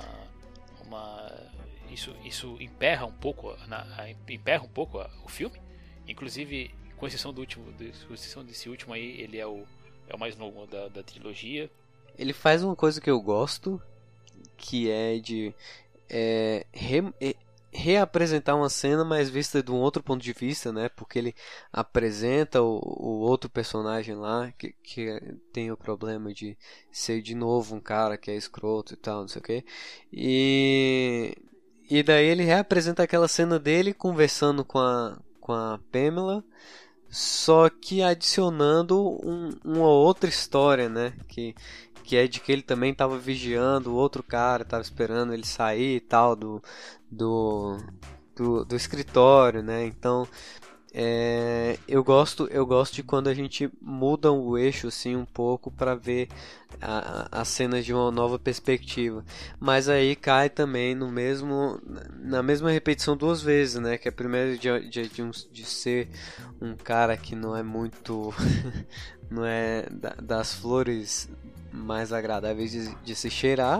uma isso, isso emperra um pouco, na, emperra um pouco a, o filme. Inclusive, com exceção do último, com exceção desse último aí, ele é o, é o mais longo da, da trilogia. Ele faz uma coisa que eu gosto, que é de é, re, é, reapresentar uma cena, mas vista de um outro ponto de vista, né? Porque ele apresenta o, o outro personagem lá, que, que tem o problema de ser de novo um cara que é escroto e tal, não sei o quê. E, e daí ele reapresenta aquela cena dele conversando com a, com a Pamela, só que adicionando um, uma outra história, né? Que, que é de que ele também estava vigiando o outro cara, estava esperando ele sair e tal do, do, do, do escritório, né? Então, é, eu gosto eu gosto de quando a gente muda o eixo assim um pouco para ver as cenas de uma nova perspectiva, mas aí cai também no mesmo na mesma repetição duas vezes, né? Que é primeiro de, de, de, um, de ser um cara que não é muito não é da, das flores mais agradáveis de, de se cheirar,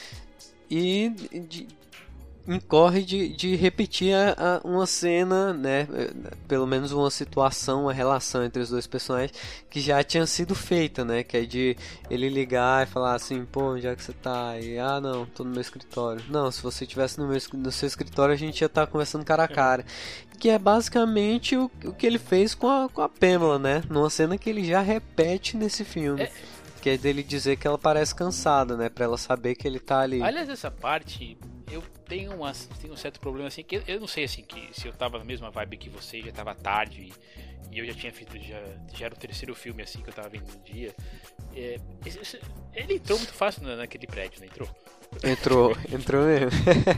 e de, incorre de, de repetir a, a, uma cena, né, pelo menos uma situação, uma relação entre os dois personagens que já tinha sido feita, né, que é de ele ligar e falar assim, pô, onde é que você tá? E, ah, não, tô no meu escritório. Não, se você estivesse no, meu, no seu escritório, a gente ia estar tá conversando cara a cara. Que é basicamente o, o que ele fez com a, com a Pamela, né, numa cena que ele já repete nesse filme. É... Que é dele dizer que ela parece cansada, né? Pra ela saber que ele tá ali. Aliás, essa parte, eu tenho, uma, tenho um certo problema assim, que eu, eu não sei assim, que se eu tava na mesma vibe que você, já tava tarde e, e eu já tinha feito, já, já era o terceiro filme assim que eu tava vendo no dia. É, esse, ele entrou muito fácil naquele prédio, não entrou? Entrou, entrou mesmo.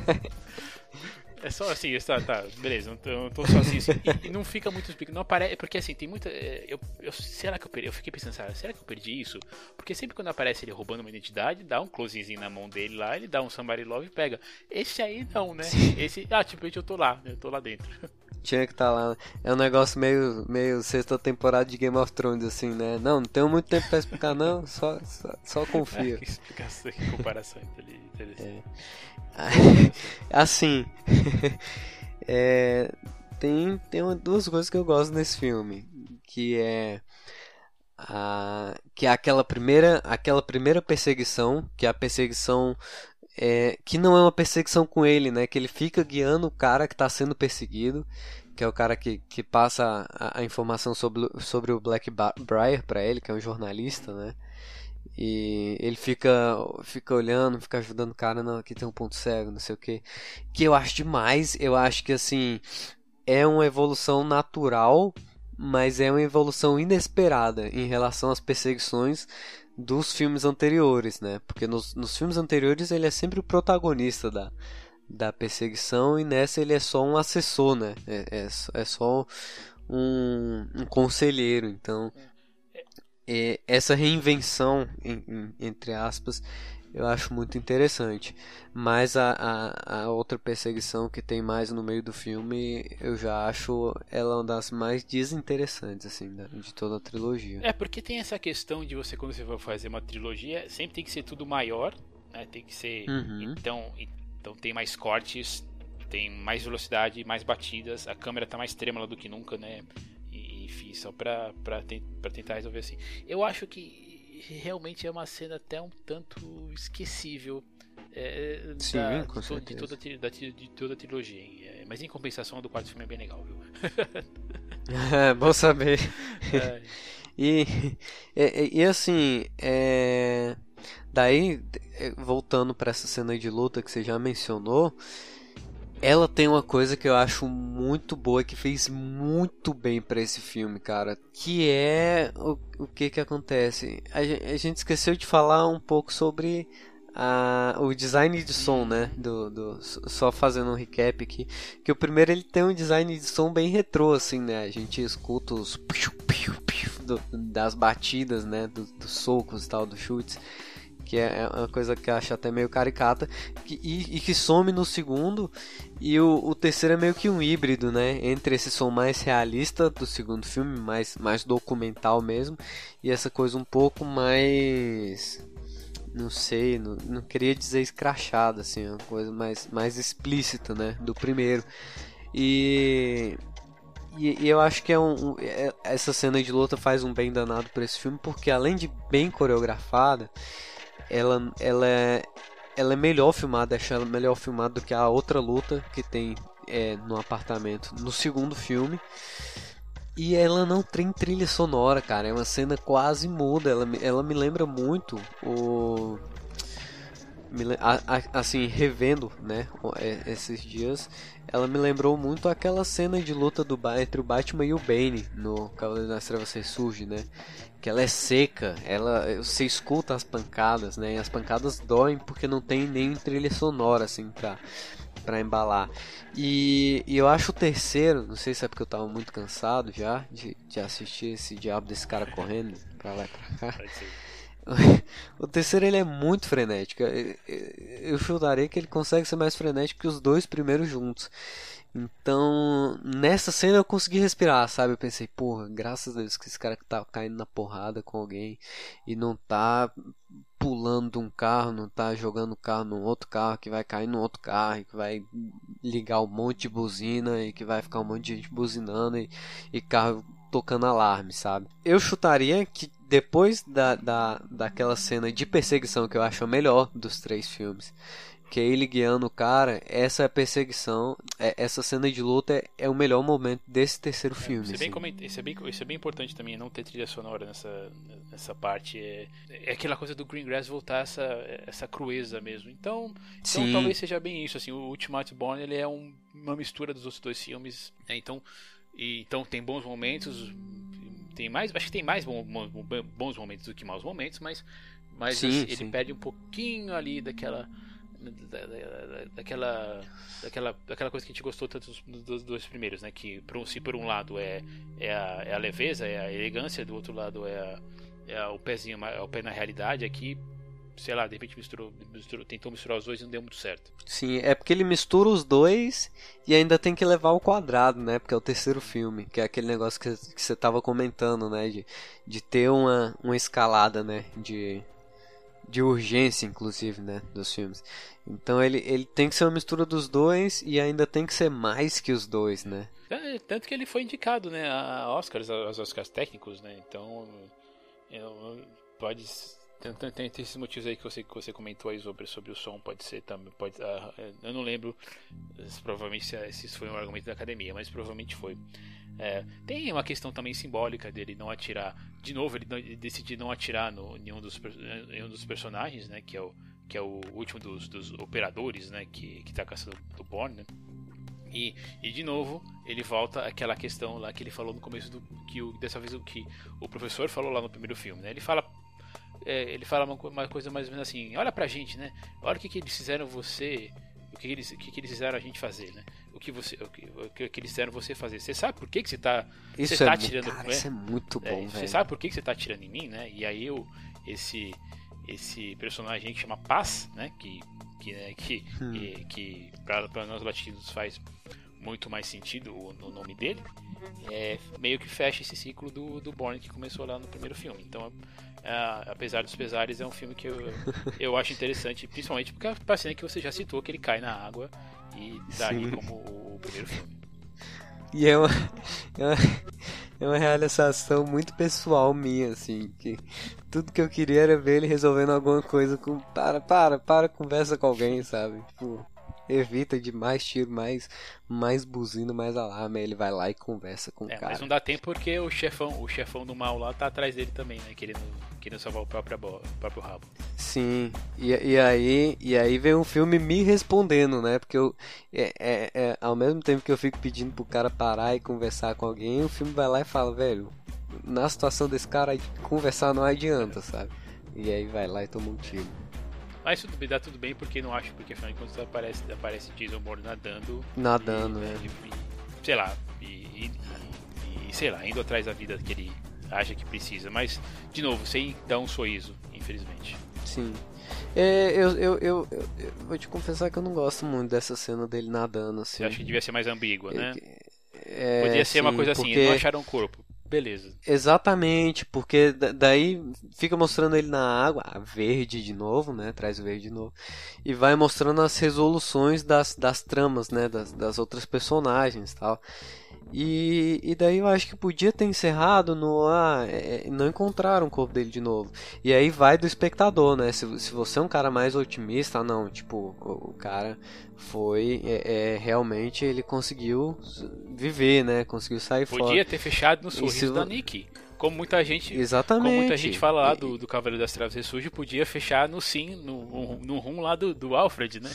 É só assim, tá, tá beleza, não tô sozinho assim, e, e não fica muito explicado, não aparece, porque assim, tem muita, eu, eu, será que eu perdi, eu fiquei pensando, será que eu perdi isso? Porque sempre quando aparece ele roubando uma identidade, dá um closezinho na mão dele lá, ele dá um somebody love e pega. Esse aí não, né? Esse, ah, tipo, eu tô lá, eu tô lá dentro. Tinha que estar tá lá. É um negócio meio, meio sexta temporada de Game of Thrones, assim, né? Não, não tenho muito tempo pra explicar, não. Só, só, só confia. É, que explicação, que comparação interessante. É. Assim, é, tem, tem uma, duas coisas que eu gosto nesse filme. Que é, a, que é aquela, primeira, aquela primeira perseguição, que é a perseguição... É, que não é uma perseguição com ele, né? Que ele fica guiando o cara que está sendo perseguido, que é o cara que, que passa a, a informação sobre, sobre o Blackbriar para ele, que é um jornalista, né? E ele fica, fica olhando, fica ajudando o cara, não, aqui tem um ponto cego, não sei o que. Que eu acho demais, eu acho que assim, é uma evolução natural, mas é uma evolução inesperada em relação às perseguições dos filmes anteriores, né? Porque nos, nos filmes anteriores ele é sempre o protagonista da, da perseguição, e nessa ele é só um assessor, né? É, é, é só um, um conselheiro. Então, é, essa reinvenção, em, em, entre aspas, eu acho muito interessante. Mas a, a, a outra perseguição que tem mais no meio do filme, eu já acho ela uma das mais desinteressantes, assim, da, de toda a trilogia. É, porque tem essa questão de você, quando você vai fazer uma trilogia, sempre tem que ser tudo maior, né? Tem que ser... Uhum. Então, então tem mais cortes, tem mais velocidade, mais batidas, a câmera tá mais trêmula do que nunca, né? E, enfim, só pra, pra, te, pra tentar resolver assim. Eu acho que realmente é uma cena até um tanto esquecível, é, Sim, da, com de, to, de, toda, da, de toda a trilogia. É, mas em compensação, a do quarto filme é bem legal, viu? É, bom saber. É. E, e, e assim, é... daí, voltando para essa cena de luta que você já mencionou, ela tem uma coisa que eu acho muito boa, que fez muito bem para esse filme, cara, que é o, o que que acontece. A gente, a gente esqueceu de falar um pouco sobre a, o design de som, né? Do, do, só fazendo um recap aqui, que o primeiro ele tem um design de som bem retrô, assim, né? A gente escuta os piu, piu, piu, do, das batidas, né? Do, dos socos e tal, dos chutes, que é uma coisa que eu acho até meio caricata, que, e, e que some no segundo, e o, o terceiro é meio que um híbrido, né, entre esse som mais realista do segundo filme, mais, mais documental mesmo, e essa coisa um pouco mais, não sei, não, não queria dizer escrachada, assim, uma coisa mais, mais explícita, né, do primeiro. E... E, e eu acho que é um, um, é, essa cena de luta faz um bem danado para esse filme, porque além de bem coreografada, ela, ela, é, ela é melhor filmada, acho ela melhor filmada do que a outra luta que tem é, no apartamento no segundo filme. E ela não tem trilha sonora, cara, é uma cena quase muda, ela, ela me lembra muito o... assim, revendo, né, esses dias, ela me lembrou muito aquela cena de luta do, entre o Batman e o Bane no Cavaleiro das Trevas Ressurge, né, que ela é seca, ela, você escuta as pancadas, né, e as pancadas doem porque não tem nem trilha sonora, assim, pra, pra embalar. E, e eu acho o terceiro, não sei se é porque eu tava muito cansado já de, de assistir esse diabo desse cara correndo pra lá e pra cá. O terceiro ele é muito frenético. Eu chutaria que ele consegue ser mais frenético que os dois primeiros juntos. Então, nessa cena eu consegui respirar, sabe? Eu pensei, porra, graças a Deus que esse cara tá caindo na porrada com alguém e não tá pulando de um carro, não tá jogando o carro num outro carro, que vai cair num outro carro, e que vai ligar um monte de buzina e que vai ficar um monte de gente buzinando e, e carro tocando alarme, sabe? Eu chutaria que depois da, da, daquela cena de perseguição, que eu acho a melhor dos três filmes, que é ele guiando o cara, essa perseguição, é, essa cena de luta é, é o melhor momento desse terceiro é, filme. Isso é, assim. bem coment... isso, é bem, isso é bem importante também, não ter trilha sonora nessa, nessa parte. É, é aquela coisa do Greengrass voltar essa, essa crueza mesmo. Então, então talvez seja bem isso. Assim, o Ultimate Born ele é um, uma mistura dos outros dois filmes. Né? Então, e, então tem bons momentos. Tem mais, acho que tem mais bons momentos do que maus momentos, mas, mas sim, assim, ele sim. perde um pouquinho ali daquela. Da, da, daquela, daquela, daquela coisa que a gente gostou tanto dos, dos dois primeiros, né? Que por um, se por um lado é, é, a, é a leveza, é a elegância, do outro lado é, a, é a, o pezinho, é o pé na realidade. Aqui, sei lá, de repente misturou, misturou, tentou misturar os dois e não deu muito certo. Sim, é porque ele mistura os dois e ainda tem que levar ao quadrado, né? Porque é o terceiro filme, que é aquele negócio que, que você estava comentando, né? De, de ter uma, uma escalada, né? De, de urgência, inclusive, né? Dos filmes. Então ele, ele tem que ser uma mistura dos dois e ainda tem que ser mais que os dois, né? É, tanto que ele foi indicado, né? A Oscars, aos Oscars técnicos, né? Então, eu, pode... Tem, tem, tem esses motivos aí que você, que você comentou aí sobre, sobre o som, pode ser também, pode, uh, eu não lembro se, provavelmente se, se isso foi um argumento da academia, mas provavelmente foi. É, tem uma questão também simbólica dele não atirar, de novo ele, não, ele decidir não atirar no, em, um dos, em um dos personagens, né, que é o, que é o último dos, dos operadores, né, que, que tá caçando do Bourne, né? E, e de novo ele volta àquela questão lá que ele falou no começo do que o, dessa vez o que o professor falou lá no primeiro filme, né? Ele fala É, ele fala uma, uma coisa mais ou menos assim: olha pra gente, né? Olha o que, que eles fizeram você, o que, que, eles, o que, que eles fizeram a gente fazer, né? O que, você, o que, o que eles fizeram você fazer. Você sabe por que, que você tá, isso você é tá muito, atirando... cara, né? isso é muito bom, é, velho. Você sabe por que, que você tá atirando em mim, né? E aí eu, esse, esse personagem que chama Paz, né? Que, que, né? que, hum. que, que para nós latinos faz muito mais sentido o, o nome dele, é, meio que fecha esse ciclo do, do Bourne que começou lá no primeiro filme. Então, é, apesar dos pesares, é um filme que eu, eu acho interessante, principalmente porque a cena que você já citou, que ele cai na água e daí como o, o primeiro filme. E é uma, é uma, é uma realização muito pessoal minha, assim, que tudo que eu queria era ver ele resolvendo alguma coisa com... Para, para, para, conversa com alguém, sabe? Tipo... Evita de mais tiro, mais, mais buzina, mais alarme. Aí ele vai lá e conversa com é, o cara. Mas não dá tempo porque o chefão, o chefão do mal lá tá atrás dele também, né? Querendo, querendo salvar o próprio, o próprio rabo. Sim, e, e, aí, e aí vem um filme me respondendo, né? Porque eu, é, é, é, ao mesmo tempo que eu fico pedindo pro cara parar e conversar com alguém, o filme vai lá e fala, velho, na situação desse cara, conversar não adianta, sabe? E aí vai lá e toma um tiro. Mas tudo bem, dá tudo bem porque não acho, porque afinal de contas aparece, aparece Jason Bourne nadando. Nadando, e, é. E, e, sei lá, e, e, e sei lá, indo atrás da vida que ele acha que precisa. Mas, de novo, sem dar um sorriso, infelizmente. Sim. É, eu, eu, eu, eu, eu vou te confessar que eu não gosto muito dessa cena dele nadando, assim. Eu acho que devia ser mais ambígua, né? É, Podia ser sim, uma coisa assim, porque... não acharam o corpo. Beleza. Exatamente, porque daí fica mostrando ele na água, verde de novo, né? Traz o verde de novo. E vai mostrando as resoluções das, das tramas, né? Das, das outras personagens e tal. E, e daí eu acho que podia ter encerrado no... Ah, é, não encontraram o corpo dele de novo. E aí vai do espectador, né? Se, se você é um cara mais otimista, não, tipo, o, o cara foi... É, é, realmente ele conseguiu viver, né? Conseguiu sair podia fora. Podia ter fechado no sorriso se... da Nick. Como muita gente... Exatamente. Como muita gente fala lá do, do Cavaleiro das Trevas Ressurge, podia fechar no sim, no, no rum lá do, do Alfred, né?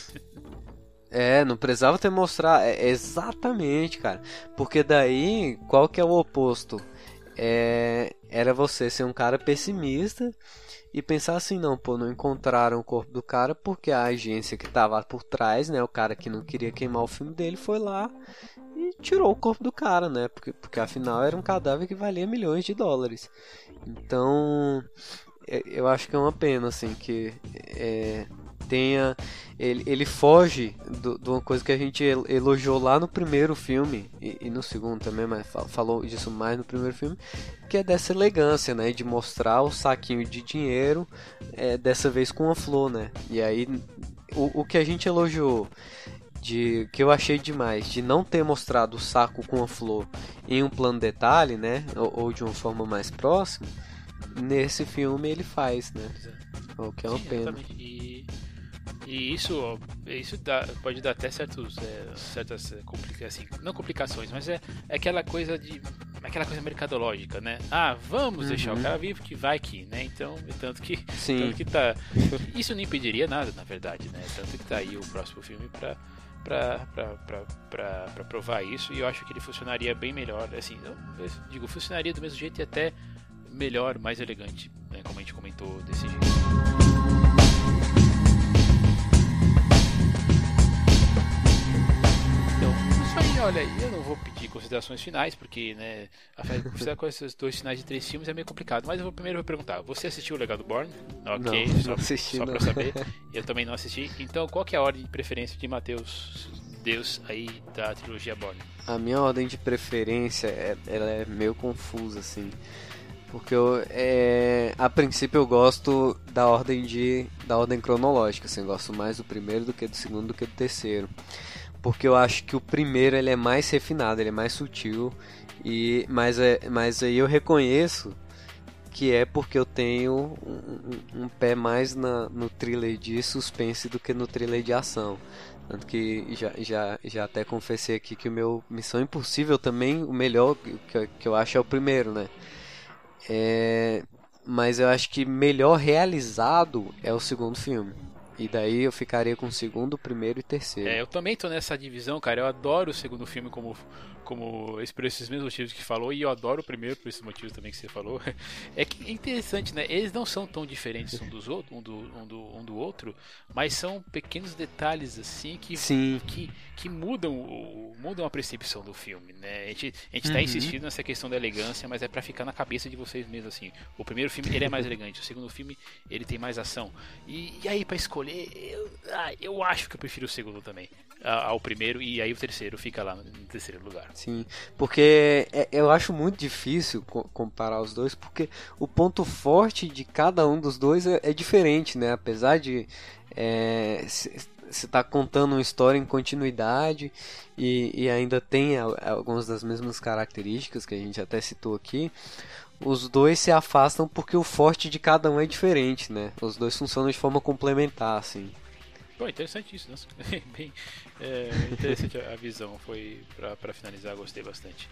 É, não precisava ter mostrado. É, exatamente, cara. Porque daí, qual que é o oposto? É, era você ser um cara pessimista e pensar assim, não, pô, não encontraram o corpo do cara porque a agência que tava por trás, né, o cara que não queria queimar o filme dele foi lá e tirou o corpo do cara, né? Porque, porque afinal era um cadáver que valia milhões de dólares. Então, eu acho que é uma pena, assim, que... É, tenha ele, ele foge do, de uma coisa que a gente elogiou lá no primeiro filme e, e no segundo também, mas falou disso mais no primeiro filme, que é dessa elegância, né, de mostrar o saquinho de dinheiro, é, dessa vez com a flor, né, e aí o, o que a gente elogiou de, que eu achei demais, de não ter mostrado o saco com a flor em um plano detalhe, né, ou, ou de uma forma mais próxima, nesse filme ele faz, né, o que é uma Sim, pena. E... E isso, isso dá, pode dar até certos, é, certas complicações, assim, não complicações, mas é, é aquela coisa de, aquela coisa mercadológica, né? Ah, vamos uhum. deixar o cara vivo que vai que, né? Então, tanto que, Sim. tanto que tá, isso não impediria nada, na verdade, né? Tanto que tá aí o próximo filme pra, pra, pra, pra, pra, pra provar isso, e eu acho que ele funcionaria bem melhor, assim, eu, eu digo, funcionaria do mesmo jeito e até melhor, mais elegante, né? Como a gente comentou desse jeito. Olha, eu não vou pedir considerações finais, porque, né, considerar com esses dois finais de três filmes é meio complicado. Mas eu vou primeiro vou perguntar, você assistiu o Legado Bourne? Ok, não, só, não assisti, só não. pra saber. Eu também não assisti. Então, qual que é a ordem de preferência de Mateus Deus aí da trilogia Bourne? A minha ordem de preferência, é, ela é meio confusa, assim. Porque eu, é, a princípio eu gosto da ordem de da ordem cronológica, assim, eu gosto mais do primeiro do que do segundo do que do terceiro. Porque eu acho que o primeiro ele é mais refinado, ele é mais sutil, e, mas, é, mas aí eu reconheço que é porque eu tenho um, um, um pé mais na, no thriller de suspense do que no thriller de ação. Tanto que já, já, já até confessei aqui que o meu Missão Impossível também, o melhor que, que eu acho é o primeiro, né? É, mas eu acho que melhor realizado é o segundo filme. E daí eu ficaria com o segundo, o primeiro e o terceiro. É, eu também tô nessa divisão, cara. Eu adoro o segundo filme como, como por esses mesmos motivos que falou, e eu adoro o primeiro por esses motivos também que você falou. É que é interessante, né? Eles não são tão diferentes um dos outros, um do, um do, um do outro, mas são pequenos detalhes assim que Sim. que, que mudam, o, mudam a percepção do filme, né? A gente, a gente tá Uhum. insistindo nessa questão da elegância, mas é pra ficar na cabeça de vocês mesmos assim. O primeiro filme ele é mais elegante, o segundo filme ele tem mais ação. E, e aí pra escolher, eu, ah, eu acho que eu prefiro o segundo também ao primeiro, e aí o terceiro fica lá no terceiro lugar. Sim, porque é, eu acho muito difícil co- comparar os dois, porque o ponto forte de cada um dos dois é, é diferente, né? Apesar de é, você tá contando uma história em continuidade e, e ainda tem a, algumas das mesmas características que a gente até citou aqui, os dois se afastam porque o forte de cada um é diferente, né? Os dois funcionam de forma complementar, assim. Pô, interessante isso, nossa. Bem é, interessante a visão. Foi pra, pra finalizar, gostei bastante.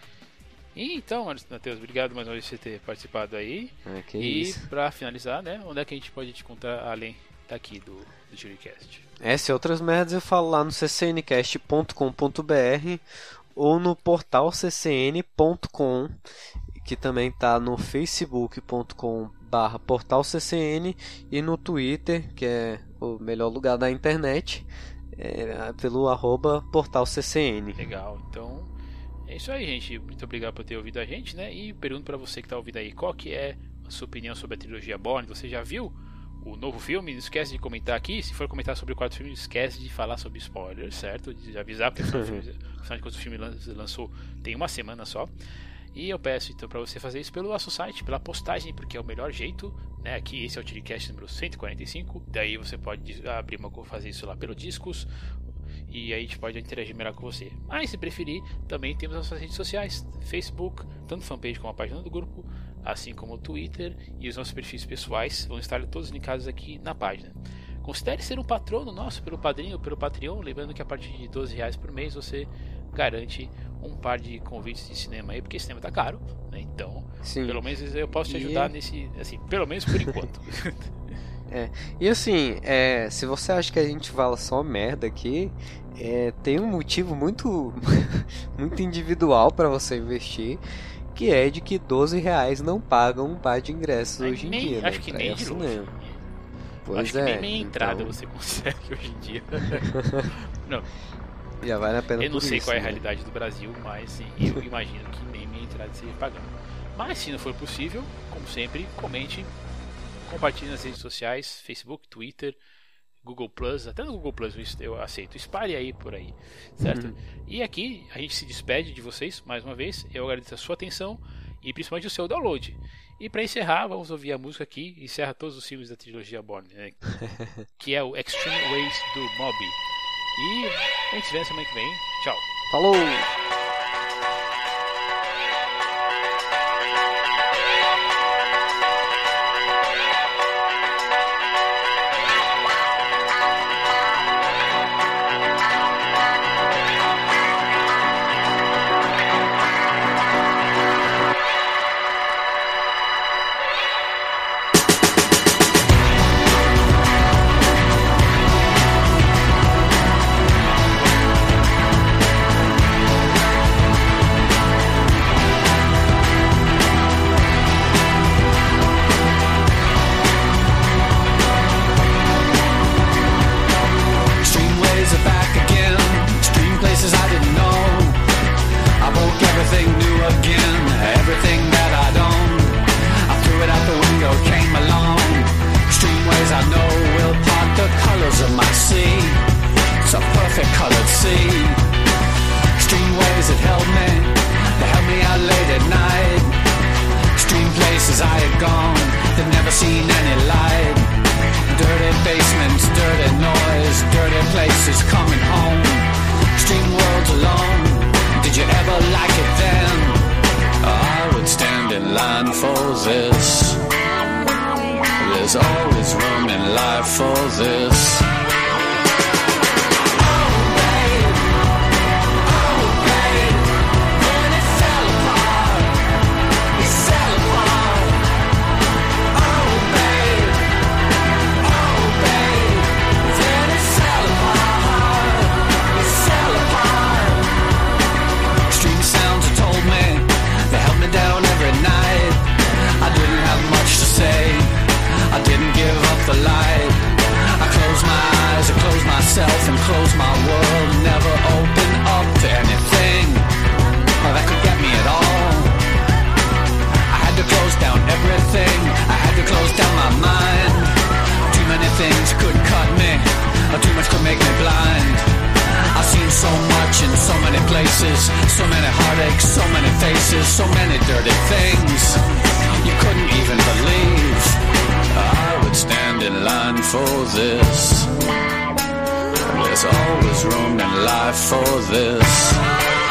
E então, Matheus, obrigado mais uma vez por você ter participado aí. É, que e isso. pra finalizar, né, onde é que a gente pode te encontrar além daqui do, do JuryCast? Essa e outras merdas eu falo lá no c c n cast ponto com ponto b r ou no portal c c n ponto com, que também tá no facebook ponto com barra portal C C N e no Twitter, que é o melhor lugar da internet, é, pelo arroba portal C C N. Legal, então é isso aí, gente. Muito obrigado por ter ouvido a gente, né? E pergunto pra você que tá ouvindo aí, qual que é a sua opinião sobre a trilogia Bourne? Você já viu o novo filme? Não esquece de comentar aqui. Se for comentar sobre o quarto filme, não esquece de falar sobre spoilers, certo? De avisar, porque afinal de contas o filme lançou tem uma semana só. E eu peço então para você fazer isso pelo nosso site, pela postagem, porque é o melhor jeito, né? Aqui esse é o TiriCast número cento e quarenta e cinco. Daí você pode abrir uma fazer isso lá pelo Discos e aí a gente pode interagir melhor com você. Mas se preferir, também temos nossas redes sociais, Facebook, tanto fanpage como a página do grupo, assim como o Twitter, e os nossos perfis pessoais vão estar todos linkados aqui na página. Considere ser um patrono nosso pelo Padrinho ou pelo Patreon, lembrando que a partir de doze reais por mês você garante um par de convites de cinema aí, porque cinema tá caro, né? Então, Sim. pelo menos eu posso te ajudar e... nesse, assim, pelo menos por enquanto. É. E assim, é, se você acha que a gente fala só merda aqui, é, tem um motivo muito, muito individual para você investir, que é de que doze reais não pagam um par de ingressos Mas hoje em nem, dia. Acho né, que pra nem ir ao de cinema. longe. Pois acho é, que nem meia então... entrada você consegue hoje em dia. Não. Já vale a pena. Eu não por sei isso, qual é a né? realidade do Brasil, mas sim, eu imagino que nem meia entrada seja pagando. Mas se não for possível, como sempre, comente, compartilhe nas redes sociais, Facebook, Twitter, Google Plus, até no Google Plus eu aceito, espalhe aí por aí, certo? Uhum. E aqui a gente se despede de vocês mais uma vez, eu agradeço a sua atenção e principalmente o seu download. E para encerrar, vamos ouvir a música aqui, encerra todos os filmes da trilogia Bourne, né? Que é o Extreme Ways do Moby. E a gente se vê na semana que vem. Tchau. Falou! There's always room in life for this. Street myself and close my world, never open up to anything that could get me at all. I had to close down everything, I had to close down my mind. Too many things could cut me, too much could make me blind. I've seen so much in so many places, so many heartaches, so many faces, so many dirty things you couldn't even believe I would stand in line for this. There's always room in life for this.